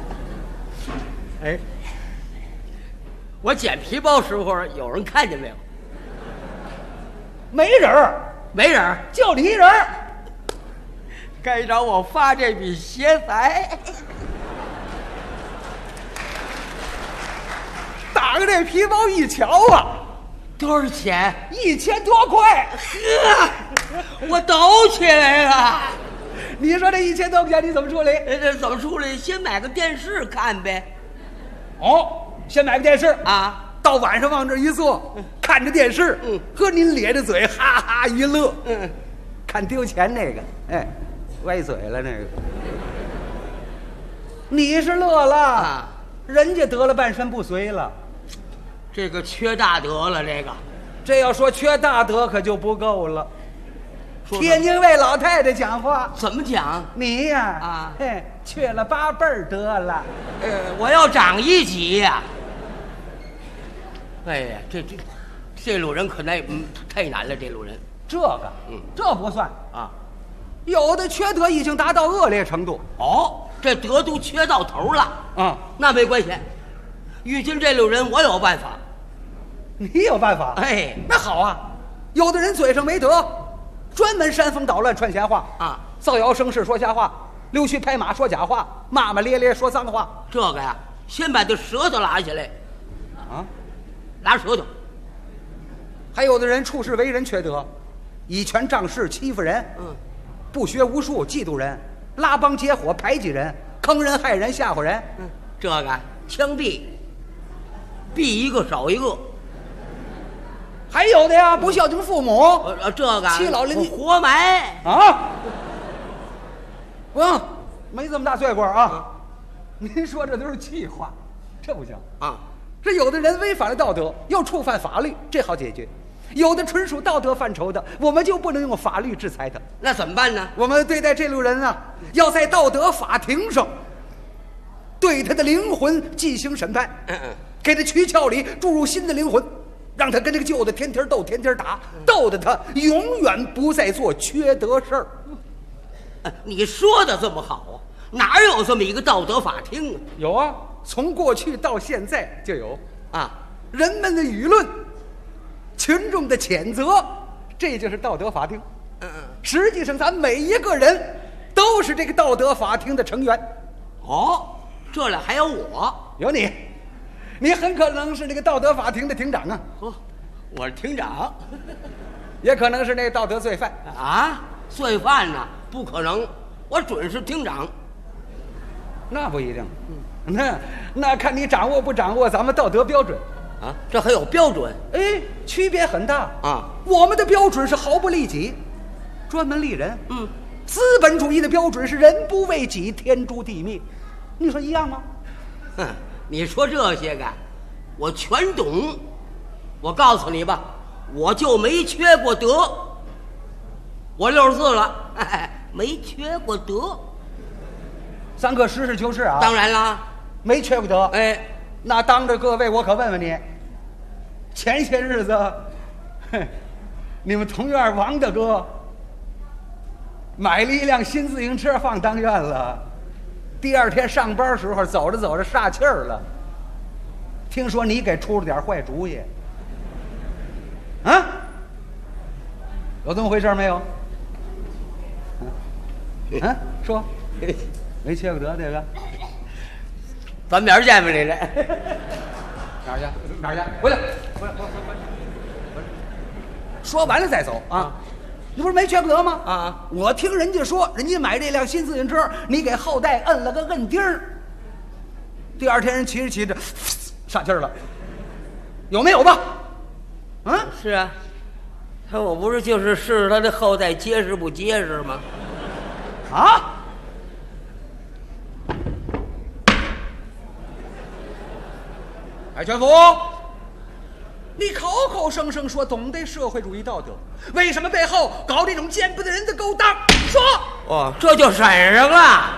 Speaker 10: 哎，我捡皮包时候有人看见没有？
Speaker 7: 没人，
Speaker 10: 没人，
Speaker 7: 就你一人。
Speaker 10: 该找我发这笔邪财。
Speaker 7: 打开这皮包一瞧啊，
Speaker 10: 多少钱
Speaker 7: ？1000多块。
Speaker 10: 呵，我抖起来了。
Speaker 7: 你说这1000多块钱你怎么处理？
Speaker 10: 这怎么处理？先买个电视看呗。
Speaker 7: 先买个电视
Speaker 10: 啊，
Speaker 7: 到晚上往这一坐，看着电视，和您咧着嘴哈哈一乐。看丢钱那个，歪嘴了那个。你是乐了，人家得了半身不遂了。
Speaker 10: 这个缺大德了，
Speaker 7: 这要说缺大德可就不够了。天津卫老太太讲话
Speaker 10: 怎么讲？
Speaker 7: 你呀，缺了8辈儿德了。
Speaker 10: 我要长1级呀！哎呀，这路人可太难了，这路人。
Speaker 7: 这不算啊，有的缺德已经达到恶劣程度。
Speaker 10: 这德都缺到头了。那没关系，遇见这路人我有办法。
Speaker 7: 你有办法？那好啊，有的人嘴上没德，专门煽风捣乱串闲话
Speaker 10: 啊，
Speaker 7: 造谣生事说瞎话，溜须拍马说假话，骂骂咧咧说脏话。
Speaker 10: 这个呀，先把这舌头拉下来，拉舌头。
Speaker 7: 还有的人处事为人缺德，以权仗势欺负人，不学无术嫉妒人，拉帮结伙排挤人，坑人害人吓唬人。
Speaker 10: 这个枪毙，毙一个少一个。
Speaker 7: 还有的呀，不孝敬父母，
Speaker 10: 这个
Speaker 7: 欺老凌
Speaker 10: 活埋
Speaker 7: 啊！不用，没这么大罪过啊！您说这都是气话，这不行啊！这有的人违反了道德，又触犯法律，这好解决；有的纯属道德范畴的，我们就不能用法律制裁他。
Speaker 10: 那怎么办呢？
Speaker 7: 我们对待这路人啊，要在道德法庭上对他的灵魂进行审判，给他躯壳里注入新的灵魂。 让他跟这个舅子天天斗，天天打，斗得他永远不再做缺德事儿。
Speaker 10: 你说的这么好啊，哪有这么一个道德法庭啊？
Speaker 7: 有啊，从过去到现在就有啊。人们的舆论，群众的谴责，这就是道德法庭。实际上咱每一个人都是这个道德法庭的成员。
Speaker 10: 哦，这里还有我，
Speaker 7: 有你，你很可能是那个道德法庭的庭长啊。
Speaker 10: 哦，我是庭长，
Speaker 7: 也可能是那道德罪犯
Speaker 10: 啊。罪犯呢？不可能，我准是庭长。
Speaker 7: 那不一定，那看你掌握不掌握咱们道德标准
Speaker 10: 啊？这还有标准？
Speaker 7: 哎，区别很大
Speaker 10: 啊。
Speaker 7: 我们的标准是毫不利己，专门利人。资本主义的标准是人不为己，天诛地灭。你说一样吗？
Speaker 10: 你说这些个，我全懂。我告诉你吧，我就没缺过德。我64了，没缺过德。
Speaker 7: 咱可实事求是啊。
Speaker 10: 当然啦，
Speaker 7: 没缺过德。
Speaker 10: 哎，
Speaker 7: 那当着各位，我可问问你，前些日子，你们同院王大哥买了一辆新自行车放当院了，第二天上班时候走着走着煞气儿了。听说你给出了点坏主意，啊？有这么回事没有？说，没缺过德这个，
Speaker 10: 咱明儿见吧，这个。
Speaker 7: 哪儿去？哪儿去？回来！说完了再走啊！你不是没缺过德吗？啊！我听人家说，人家买这辆新自行车，你给后带摁了个摁钉儿，第二天人骑着骑着煞气儿了，有没有吧？
Speaker 10: 是啊，我不是就是试他的后带结实不结实吗？
Speaker 7: 啊！海全福，你口口声声说懂得社会主义道德，为什么背后搞这种见不得人的勾当？说。
Speaker 10: 哦，这就审上了。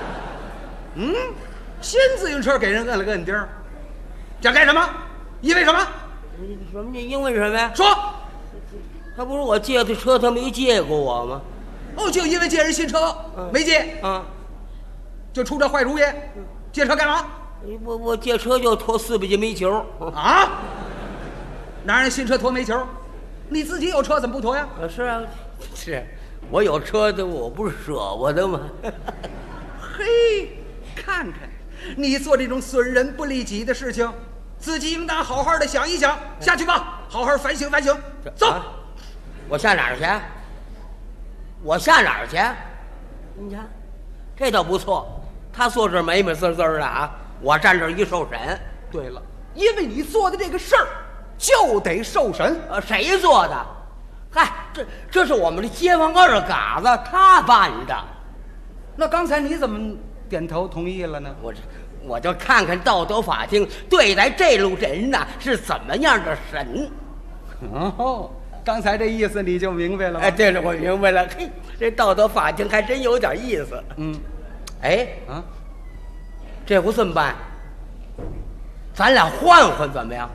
Speaker 7: 新自行车给人摁了个摁钉儿，这干什么？因为什么？
Speaker 10: 什么？因为什么呀？
Speaker 7: 说。
Speaker 10: 他不是我借的车，他没借过我吗？
Speaker 7: 哦，就因为借人新车没借
Speaker 10: 啊，
Speaker 7: 就出这坏主意。借车干嘛？
Speaker 10: 我借车就拖400斤煤球
Speaker 7: 啊！拿人新车拖煤球，你自己有车怎么不拖呀？
Speaker 10: 是啊，是我有车的，我不是舍我的吗？
Speaker 7: 嘿，看看你做这种损人不利己的事情，自己应当好好的想一想。下去吧，好好反省反省。走，
Speaker 10: 我下哪儿去？我下哪儿去？你看，这倒不错。他坐这儿美美滋滋的啊，我站这儿一受审。
Speaker 7: 对了，因为你做的这个事儿，就得受审。
Speaker 10: 谁做的？嗨，这是我们的街坊二嘎子他办的。
Speaker 7: 那刚才你怎么点头同意了呢？
Speaker 10: 我就看看道德法庭对待这路人呐是怎么样的审。
Speaker 7: 哦，刚才这意思你就明白了吗？
Speaker 10: 对了，我明白了。嘿，这道德法庭还真有点意思。这回这么办？咱俩换换怎么样？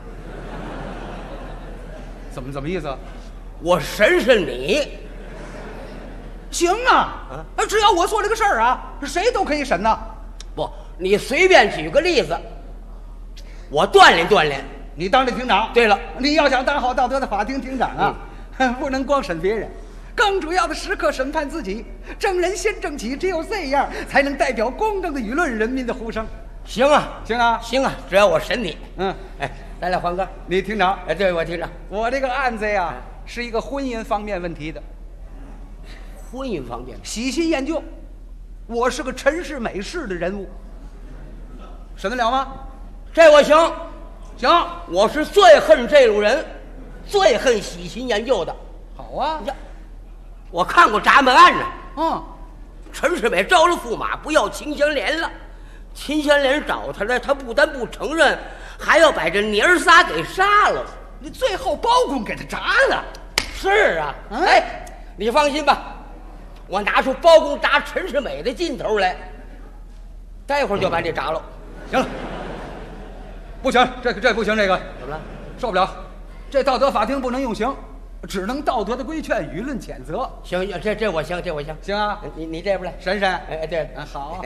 Speaker 7: 怎么意思？
Speaker 10: 我审审你。
Speaker 7: 行啊！只要我做这个事儿啊，谁都可以审呐。
Speaker 10: 不，你随便举个例子，我锻炼锻炼。
Speaker 7: 你当这庭长。
Speaker 10: 对了，
Speaker 7: 你要想当好道德的法庭庭长啊，不能光审别人，更主要的时刻审判自己。正人先正己，只有这样才能代表公正的舆论，人民的呼声。
Speaker 10: 行啊，
Speaker 7: 行啊，
Speaker 10: 行啊！只要我审你，咱俩换个。
Speaker 7: 你庭长，
Speaker 10: 对，我庭长。
Speaker 7: 我这个案子呀，是一个婚姻方面问题的。
Speaker 10: 婚姻方面，
Speaker 7: 喜新厌旧，我是个陈氏美氏的人物，审得了吗？
Speaker 10: 这我行。
Speaker 7: 行，
Speaker 10: 我是最恨这路人，最恨喜新厌旧的。
Speaker 7: 好啊，
Speaker 10: 我看过闸门案呢。陈世美招了驸马，不要秦香莲了。秦香莲找他来，他不但不承认，还要把这娘儿仨给杀了。
Speaker 7: 你最后包公给他铡了。
Speaker 10: 是啊，你放心吧，我拿出包公铡陈世美的劲头来，待会儿就把你铡了。
Speaker 7: 行了，不行，这不行，这个
Speaker 10: 怎么了？
Speaker 7: 受不了。
Speaker 18: 这道德法庭不能用刑，只能道德的规劝，舆论谴责。
Speaker 10: 行，这我行，这我行。
Speaker 18: 行啊，
Speaker 10: 你这边来，
Speaker 18: 珊珊。
Speaker 10: 哎，对，
Speaker 18: 好。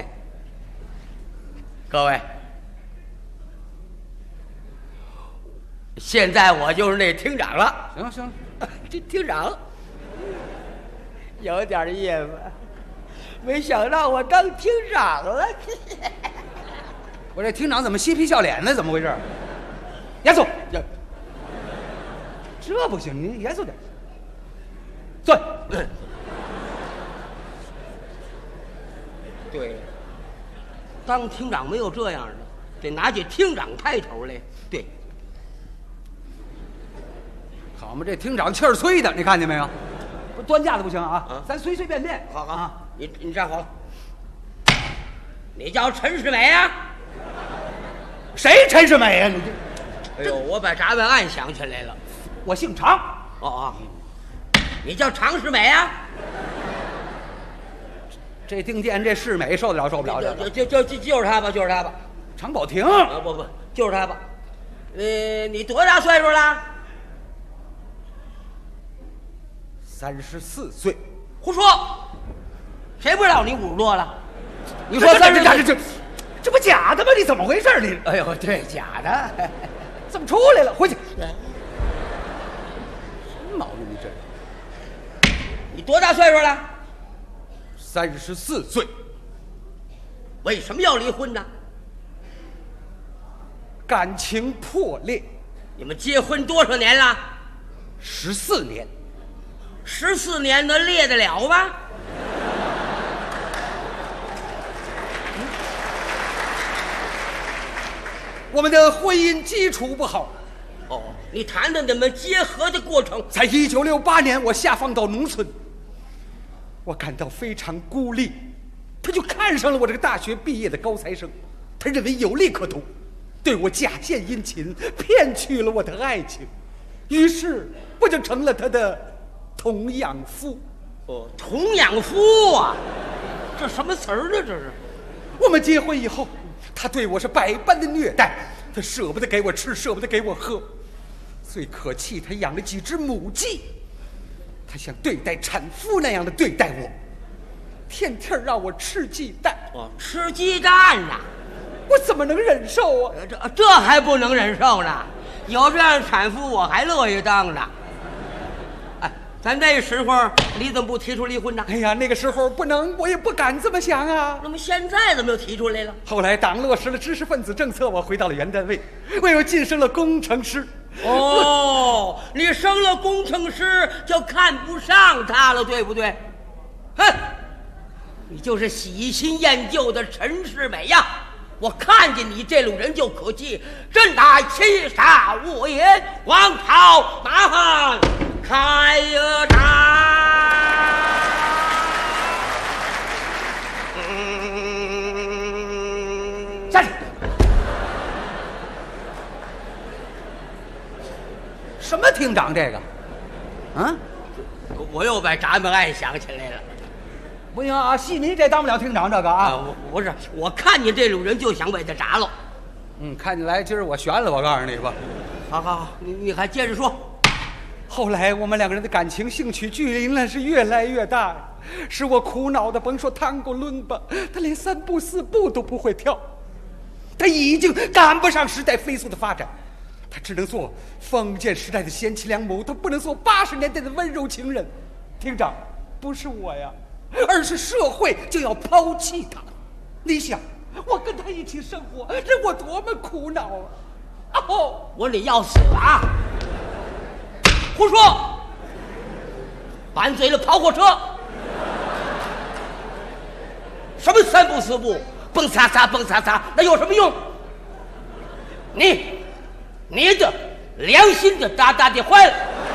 Speaker 10: 各位，现在我就是那厅长了。
Speaker 18: 行，
Speaker 10: 这厅长有点意思，没想到我当厅长了。
Speaker 18: 我这厅长怎么嬉皮笑脸呢？怎么回事？严肃。这不行，你严肃点。坐。
Speaker 10: 对，当厅长没有这样的，得拿起厅长开头来。对，
Speaker 18: 好嘛，这厅长气儿催的，你看见没有？不端架子不行啊，咱随便便。
Speaker 10: 好啊，你站好了。你叫陈世美啊？
Speaker 18: 谁陈世美啊？你
Speaker 10: 这……哎呦，我把查办案想起来了。
Speaker 18: 我姓常。
Speaker 10: 哦，你叫常世美啊？
Speaker 18: 这定店这世美受得了受不了？
Speaker 10: 就是他吧，就是他吧。
Speaker 18: 常宝霆？
Speaker 10: 不，就是他吧。你多大岁数了
Speaker 18: ？34岁。
Speaker 10: 胡说！谁不知道你50多了？
Speaker 18: 你说这不假的吗？你怎么回事？你
Speaker 10: 哎呦，对，假的。
Speaker 18: 怎么出来了？回去。什么毛病？你这？
Speaker 10: 你多大岁数了
Speaker 18: ？34岁。
Speaker 10: 为什么要离婚呢？
Speaker 18: 感情破裂。
Speaker 10: 你们结婚多少年了
Speaker 18: ？14年。
Speaker 10: 14年能裂得了吗？
Speaker 18: 我们的婚姻基础不好。
Speaker 10: 哦，你谈谈你们结合的过程。
Speaker 18: 在1968年，我下放到农村，我感到非常孤立。他就看上了我这个大学毕业的高材生，他认为有利可图，对我假献殷勤，骗取了我的爱情，于是我就成了他的童养夫。
Speaker 10: 哦，童养夫啊，这什么词儿呢？这是。
Speaker 18: 我们结婚以后，他对我是百般的虐待，他舍不得给我吃，舍不得给我喝。最可气，他养了几只母鸡，他像对待产妇那样的对待我，天天让我吃鸡蛋。
Speaker 10: 哦，吃鸡蛋呐，
Speaker 18: 我怎么能忍受啊？
Speaker 10: 这还不能忍受呢？有这样的产妇，我还乐意当呢。哎，咱那时候你怎么不提出离婚呢？
Speaker 18: 哎呀，那个时候不能，我也不敢这么想啊。
Speaker 10: 那么现在怎么又提出来了？
Speaker 18: 后来党落实了知识分子政策，我回到了原单位，我又晋升了工程师。
Speaker 10: 哦，你升了工程师就看不上他了，对不对？哼，你就是喜新厌旧的陈世美呀！我看见你这种人就可气，朕乃七杀无言，王朝马汉开打。
Speaker 18: 下去。什么厅长这个？啊？
Speaker 10: 我又把查办案想起来了。
Speaker 18: 不行啊，戏迷这当不了厅长这个啊！
Speaker 10: 不是，我看见这种人就想把他铡了。
Speaker 18: 看起来今儿我悬了，我告诉你吧。
Speaker 10: 好，你还接着说。
Speaker 18: 后来我们两个人的感情兴趣距离那是越来越大，使我苦恼的甭说tango伦巴，他连3步4步都不会跳，他已经赶不上时代飞速的发展，他只能做封建时代的贤妻良母，他不能做80年代的温柔情人。厅长，不是我呀，而是社会就要抛弃他。你想，我跟他一起生活，这我多么苦恼啊！哦，
Speaker 10: 我得要死啊！胡说！拌嘴了跑火车，什么3步4步，蹦擦擦蹦擦擦，那有什么用？你的良心就大大的坏了。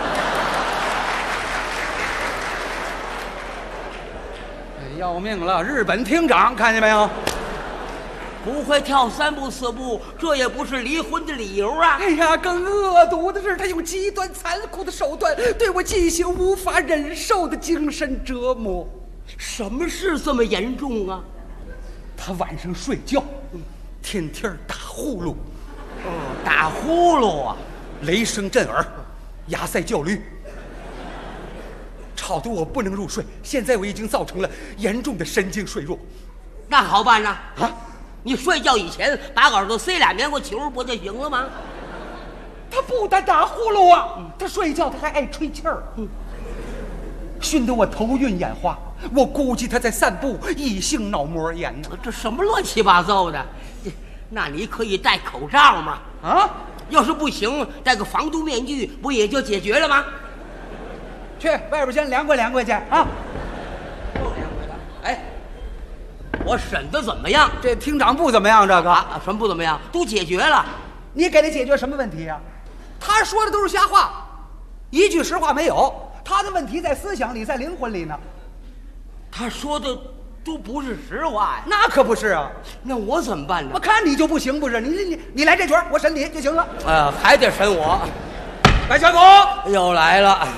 Speaker 18: 要命了！日本厅长看见没有？
Speaker 10: 不会跳3步4步，这也不是离婚的理由啊！
Speaker 18: 哎呀，更恶毒的是，他用极端残酷的手段对我进行无法忍受的精神折磨。
Speaker 10: 什么事这么严重啊？
Speaker 18: 他晚上睡觉，天天打呼噜。
Speaker 10: 打呼噜啊！
Speaker 18: 雷声震耳， 压塞焦虑，吵得我不能入睡。现在我已经造成了严重的神经衰弱。
Speaker 10: 那好办呐！啊，你睡觉以前把耳朵塞俩棉花球，不就行了吗？
Speaker 18: 他不但打呼噜啊，他睡觉他还爱吹气儿，熏得我头晕眼花。我估计他在散布异性脑膜炎呢。
Speaker 10: 这什么乱七八糟的？那你可以戴口罩吗？
Speaker 18: 啊，
Speaker 10: 要是不行，戴个防毒面具不也就解决了吗？
Speaker 18: 去外边先凉快去啊！
Speaker 10: 哎，我审的怎么样？
Speaker 18: 这厅长不怎么样，这个
Speaker 10: 什么不怎么样？都解决了。
Speaker 18: 你给他解决什么问题呀？他说的都是瞎话，一句实话没有。他的问题在思想里，在灵魂里呢。
Speaker 10: 他说的都不是实话呀。
Speaker 18: 那可不是啊。
Speaker 10: 那我怎么办呢？
Speaker 18: 我看你就不行，不是？你来这圈，我审你就行了。
Speaker 10: 还得审我。
Speaker 18: 白全福
Speaker 10: 又来了。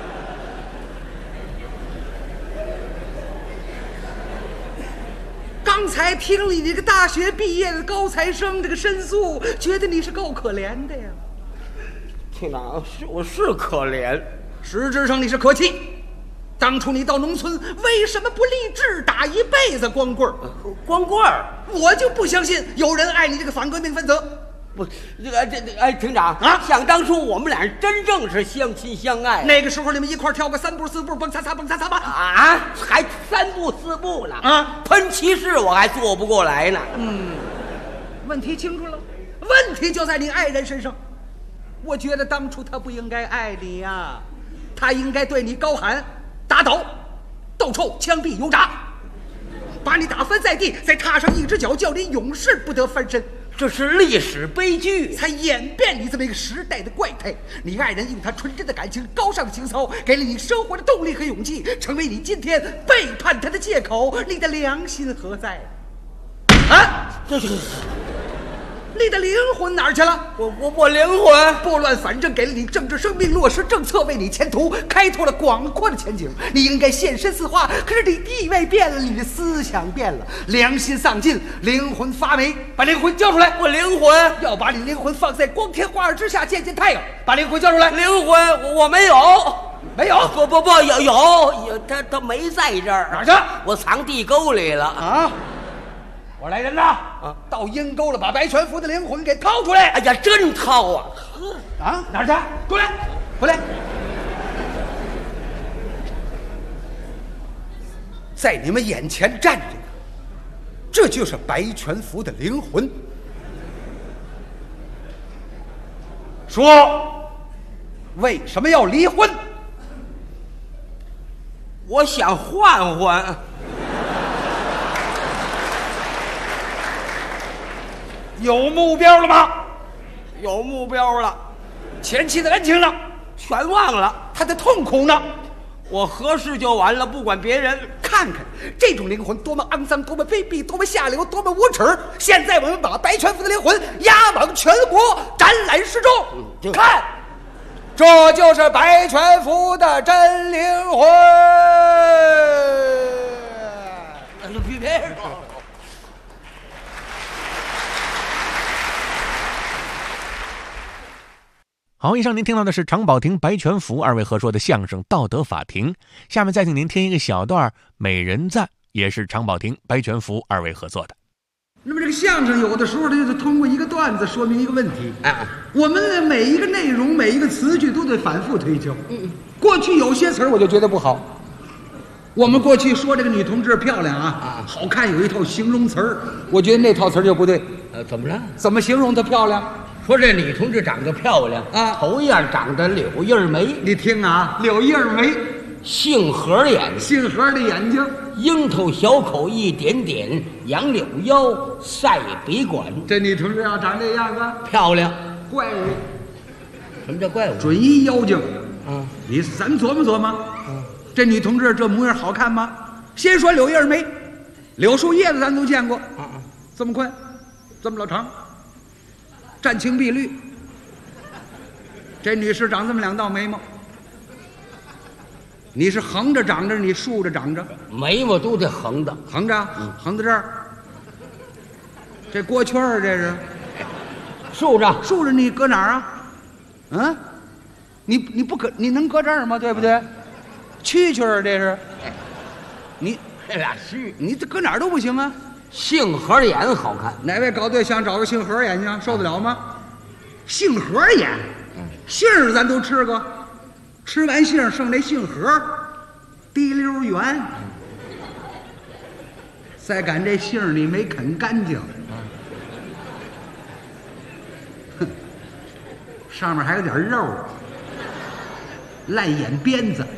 Speaker 18: 刚才听了你这个大学毕业的高材生这个申诉，觉得你是够可怜的呀。
Speaker 10: 厅长，我是可怜，
Speaker 18: 实质上你是可气。当初你到农村，为什么不立志打一辈子光棍儿？
Speaker 10: 光棍儿，
Speaker 18: 我就不相信有人爱你这个反革命分子。
Speaker 10: 不，厅长啊，想当初我们俩真正是相亲相爱。
Speaker 18: 那个时候你们一块跳个3步4步，蹦擦擦蹦擦擦吧。
Speaker 10: 啊，还3步4步呢。啊，喷骑士我还做不过来呢。
Speaker 18: 问题清楚了，问题就在你爱人身上。我觉得当初他不应该爱你呀，他应该对你高喊打倒、斗臭、枪毙、油炸，把你打翻在地，再踏上一只脚，叫你永世不得翻身。
Speaker 10: 这是历史悲剧，
Speaker 18: 才演变你这么一个时代的怪胎。你爱人用他纯真的感情、高尚的情操，给了你生活的动力和勇气，成为你今天背叛他的借口。你的良心何在？啊，
Speaker 10: 这是。
Speaker 18: 你的灵魂哪儿去了？
Speaker 10: 我灵魂
Speaker 18: 拨乱反正，给了你政治生命，落实政策，为你前途开拓了广阔的前景。你应该现身四化，可是你地位变了，你的思想变了，良心丧尽，灵魂发霉。把灵魂交出来！
Speaker 10: 我灵魂
Speaker 18: 要把你灵魂放在光天化日之下见见太阳。把灵魂交出来！
Speaker 10: 灵魂我没有。
Speaker 18: 没有？
Speaker 10: 不有，他没在这儿。
Speaker 18: 哪儿去？
Speaker 10: 我藏地沟里了
Speaker 18: 啊！我来人呐！啊，到阴沟了，把白全福的灵魂给掏出来！
Speaker 10: 哎呀，真掏啊！
Speaker 18: 啊，哪儿去？过来，回来！在你们眼前站着的，这就是白全福的灵魂。说，为什么要离婚？
Speaker 10: 我想换换。
Speaker 18: 有目标了吗？
Speaker 10: 有目标了。
Speaker 18: 前妻的恩情呢？
Speaker 10: 全忘了。
Speaker 18: 他的痛苦呢？
Speaker 10: 我合适就完了，不管别人。
Speaker 18: 看看这种灵魂多么肮脏，多么卑鄙，多么下流，多么无耻！现在我们把白全福的灵魂押往全国展览示众。看，这就是白全福的真灵魂。
Speaker 10: 别说了。
Speaker 2: 好，以上您听到的是常宝霆、白全福二位合说的相声《道德法庭》。下面再请您听一个小段美人赞，也是常宝霆、白全福二位合作的。
Speaker 18: 那么这个相声有的时候它就是通过一个段子说明一个问题。我们的每一个内容、每一个词句都得反复推敲。过去有些词儿我就觉得不好。我们过去说这个女同志漂亮啊，好看，有一套形容词儿，我觉得那套词儿就不对。
Speaker 10: 怎么了？
Speaker 18: 怎么形容她漂亮？
Speaker 10: 说这女同志长得漂亮啊，头样长得柳叶眉。
Speaker 18: 你听啊，柳叶眉，
Speaker 10: 杏核眼，
Speaker 18: 杏核的眼睛，
Speaker 10: 樱桃小口一点点，杨柳腰，赛笔管。
Speaker 18: 这女同志要长这样子，
Speaker 10: 漂亮。
Speaker 18: 怪物？
Speaker 10: 什么叫怪物？
Speaker 18: 准一妖精。咱琢磨琢磨，这女同志这模样好看吗？先说柳叶眉，柳树叶子咱都见过，这么宽，这么老长。湛青碧绿，这女士长这么2道眉毛，你是横着长着，你竖着长着？
Speaker 10: 眉毛都得横的，
Speaker 18: 横着，横到这儿。这锅圈儿这是，
Speaker 10: 竖着，
Speaker 18: 竖着你搁哪儿啊？ 你不搁，你能搁这儿吗？对不对？蛐蛐儿这是，你
Speaker 10: 这俩是
Speaker 18: 你这搁哪儿都不行啊。
Speaker 10: 杏核眼好看，
Speaker 18: 哪位搞对象找个杏核眼睛受得了吗？杏核眼，杏儿咱都吃过，吃完杏剩那杏核，滴溜圆。再赶这杏儿你没啃干净，上面还有点肉，烂眼鞭子。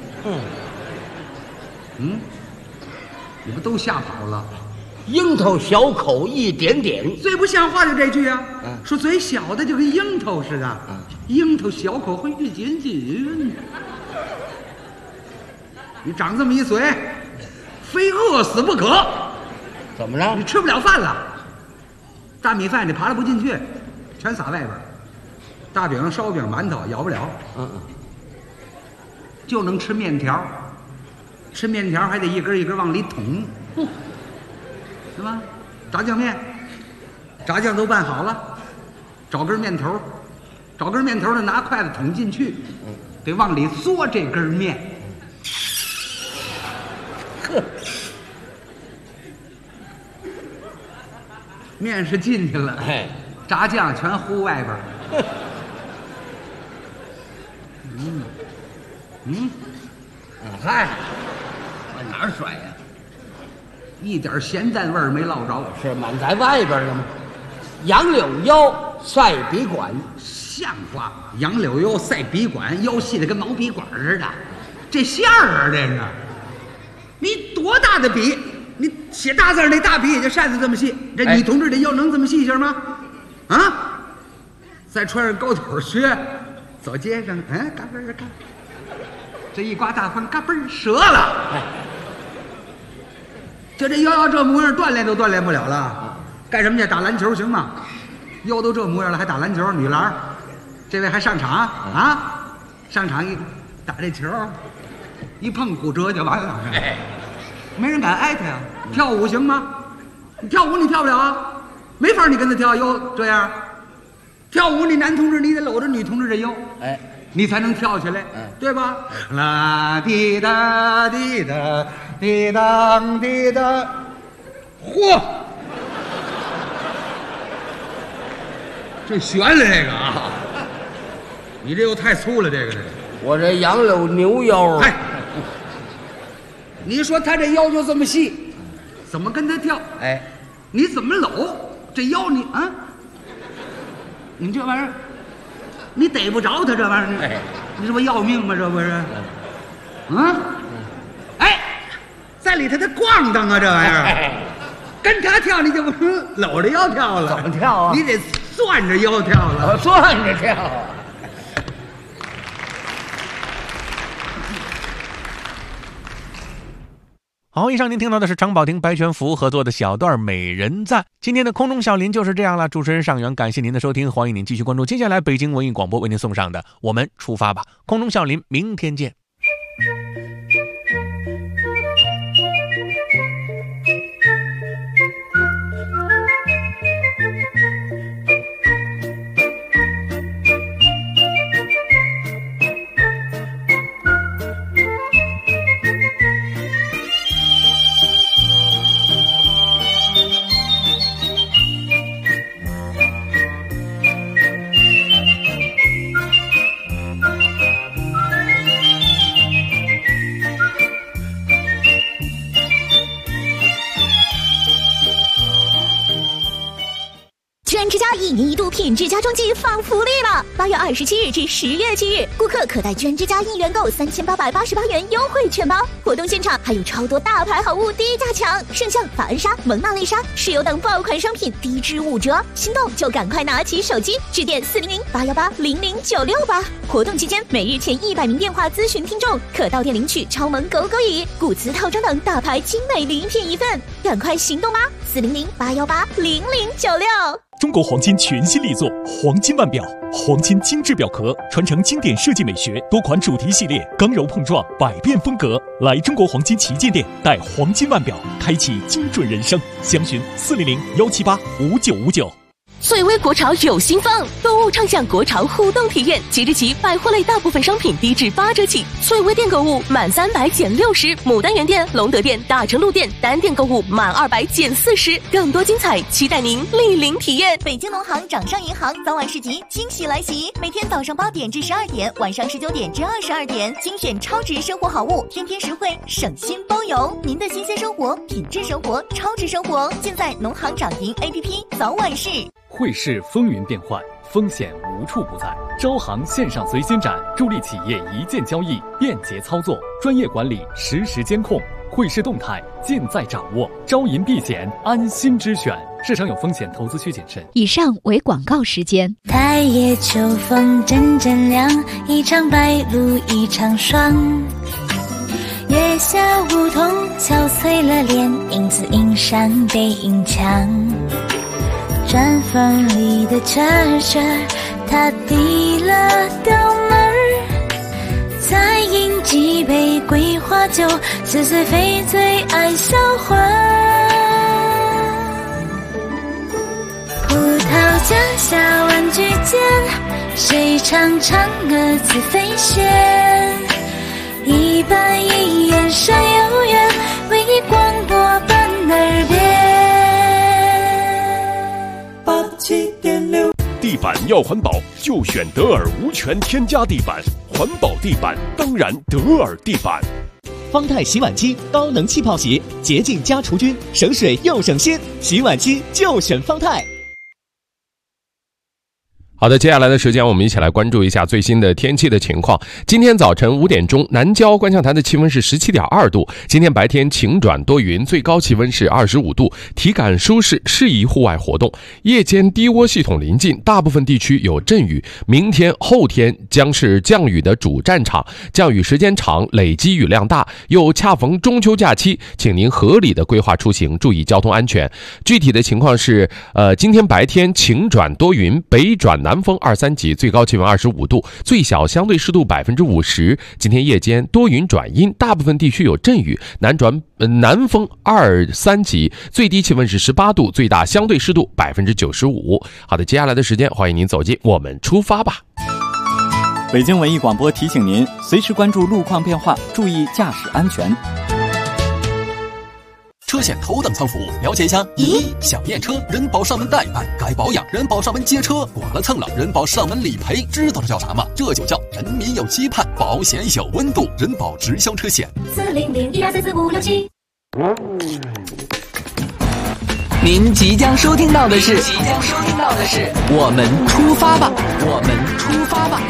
Speaker 18: 你不都吓跑了？
Speaker 10: 樱桃小口一点点，
Speaker 18: 最不像话就这句啊！说嘴小的就跟樱桃似的，樱桃小口会一点点。你长这么一嘴，非饿死不可。
Speaker 10: 怎么着？
Speaker 18: 你吃不了饭了。大米饭你扒拉不进去，全撒外边。大饼、烧饼、馒头咬不了。就能吃面条，吃面条还得一根一根往里捅。是吧？炸酱面，炸酱都拌好了，找根面头，找根面头呢，拿筷子捅进去，得往里嘬这根面。面是进去了，炸酱全糊外边。
Speaker 10: 嗨，往哪儿甩呀？
Speaker 18: 一点咸淡味儿没落着，
Speaker 10: 是满在外边了吗？杨柳腰赛笔管，
Speaker 18: 像话！杨柳腰赛笔管，腰细的跟毛笔管似的，这馅儿啊，这是。你多大的笔？你写大字那大笔也就扇子这么细，这女同志的腰能这么细些吗？啊！再穿上高腿靴，走街上，嘎嘣儿嘎，这一刮大风，嘎嘣儿折了。就这腰这模样，锻炼都锻炼不了了。干什么去？打篮球行吗？腰都这模样了，还打篮球？女篮，这位还上场啊？上场一打这球，一碰骨折就完了，没人敢挨他呀。跳舞行吗？你跳舞你跳不了啊，没法你跟他跳，腰这样。跳舞你男同志你得搂着女同志的腰，你才能跳起来，对吧？啦滴答滴答滴当滴答，嚯！这悬了这个啊！你这又太粗了，这个。
Speaker 10: 我这杨柳牛腰。
Speaker 18: 你说他这腰就这么细，怎么跟他跳？你怎么搂这腰？你这玩意儿，你逮不着他这玩意儿，你这不要命吗？这不是？在里头他咣当啊，这玩意儿，跟他跳你就不能搂着腰跳了。
Speaker 10: 怎么跳啊？
Speaker 18: 你得攥着腰跳了。
Speaker 10: 攥着跳啊！
Speaker 2: 好，以上您听到的是常宝霆、白全福合作的小段《美人赞》。今天的空中笑林就是这样了，主持人尚元，感谢您的收听，欢迎您继续关注接下来北京文艺广播为您送上的《我们出发吧》。空中笑林，明天见。
Speaker 11: 全之家1年1度品质家装季放福利了！8月27日至10月7日，顾客可带全之家1元购3888元优惠券包。活动现场还有超多大牌好物低价抢，圣象、法恩莎、蒙娜丽莎、石油等爆款商品低至5折，心动就赶快拿起手机致电400-818-00968。活动期间，每日前100名电话咨询听众可到店领取超萌狗狗椅、古瓷套装等大牌精美礼品1份，赶快行动吧！400-818-0096。
Speaker 12: 中国黄金全新力作黄金腕表，黄金精致表壳，传承经典设计美学，多款主题系列，刚柔碰撞，百变风格。来中国黄金旗舰店，带黄金腕表，开启精准人生。详询400-178-5959。
Speaker 11: 最微国潮有新放，购物畅享国潮互动体验。即日起，百货类大部分商品低至8折起。最微店购物满300减60，牡丹园店、龙德店、大成路店单店购物满200减40，更多精彩，期待您莅临体验。
Speaker 14: 北京农行掌上银行早晚市集惊喜来袭，每天早上8点至12点，晚上19点至22点，精选超值生活好物，天天实惠，省心包邮。您的新鲜生活、品质生活、超值生活，尽在农行掌银 APP 早晚市。
Speaker 12: 汇市风云变幻，风险无处不在。招行线上随心展，助力企业一键交易，便捷操作，专业管理，实时监控，汇市动态尽在掌握。招银避险，安心之选。市场有风险，投资需谨慎。
Speaker 13: 以上为广告时间。
Speaker 15: 太夜秋风阵阵凉，一场白露一场霜。月下梧桐敲碎了脸，影子映上背影墙。砖缝里的蛐蛐，它递了刀门，再饮几杯桂花酒，似醉非醉爱销魂。葡萄架下玩具间，谁唱嫦娥自飞仙？一板一眼山有缘，唯一广播伴耳边。
Speaker 19: 87.6，地板要环保就选德尔无醛添加地板，环保地板当然德尔地板。
Speaker 20: 方太洗碗机高能气泡洗，洁净加除菌，省水又省心，洗碗机就选方太。
Speaker 3: 好的，接下来的时间我们一起来关注一下最新的天气的情况。今天早晨5点钟，南郊观象台的气温是17.2度。今天白天晴转多云，最高气温是25度，体感舒适，适宜户外活动。夜间低涡系统临近，大部分地区有阵雨。明天、后天将是降雨的主战场，降雨时间长，累积雨量大，又恰逢中秋假期，请您合理的规划出行，注意交通安全。具体的情况是，今天白天晴转多云，北转南风2、3级，最高气温25度，最小相对湿度50%。今天夜间多云转阴，大部分地区有阵雨，南风2、3级，最低气温是18度，最大相对湿度95%。好的，接下来的时间，欢迎您走进我们出发吧。
Speaker 17: 北京文艺广播提醒您，随时关注路况变化，注意驾驶安全。
Speaker 21: 车险头等舱服务，了解一下。1. 想验车，人保上门代办；该保养，人保上门接车；剐了蹭了，人保上门理赔。知道这叫啥吗？这就叫人民有期盼，保险有温度。人保直销车险。
Speaker 15: 40012444567。
Speaker 16: 您即将收听到的是，我们出发吧，我们出发吧。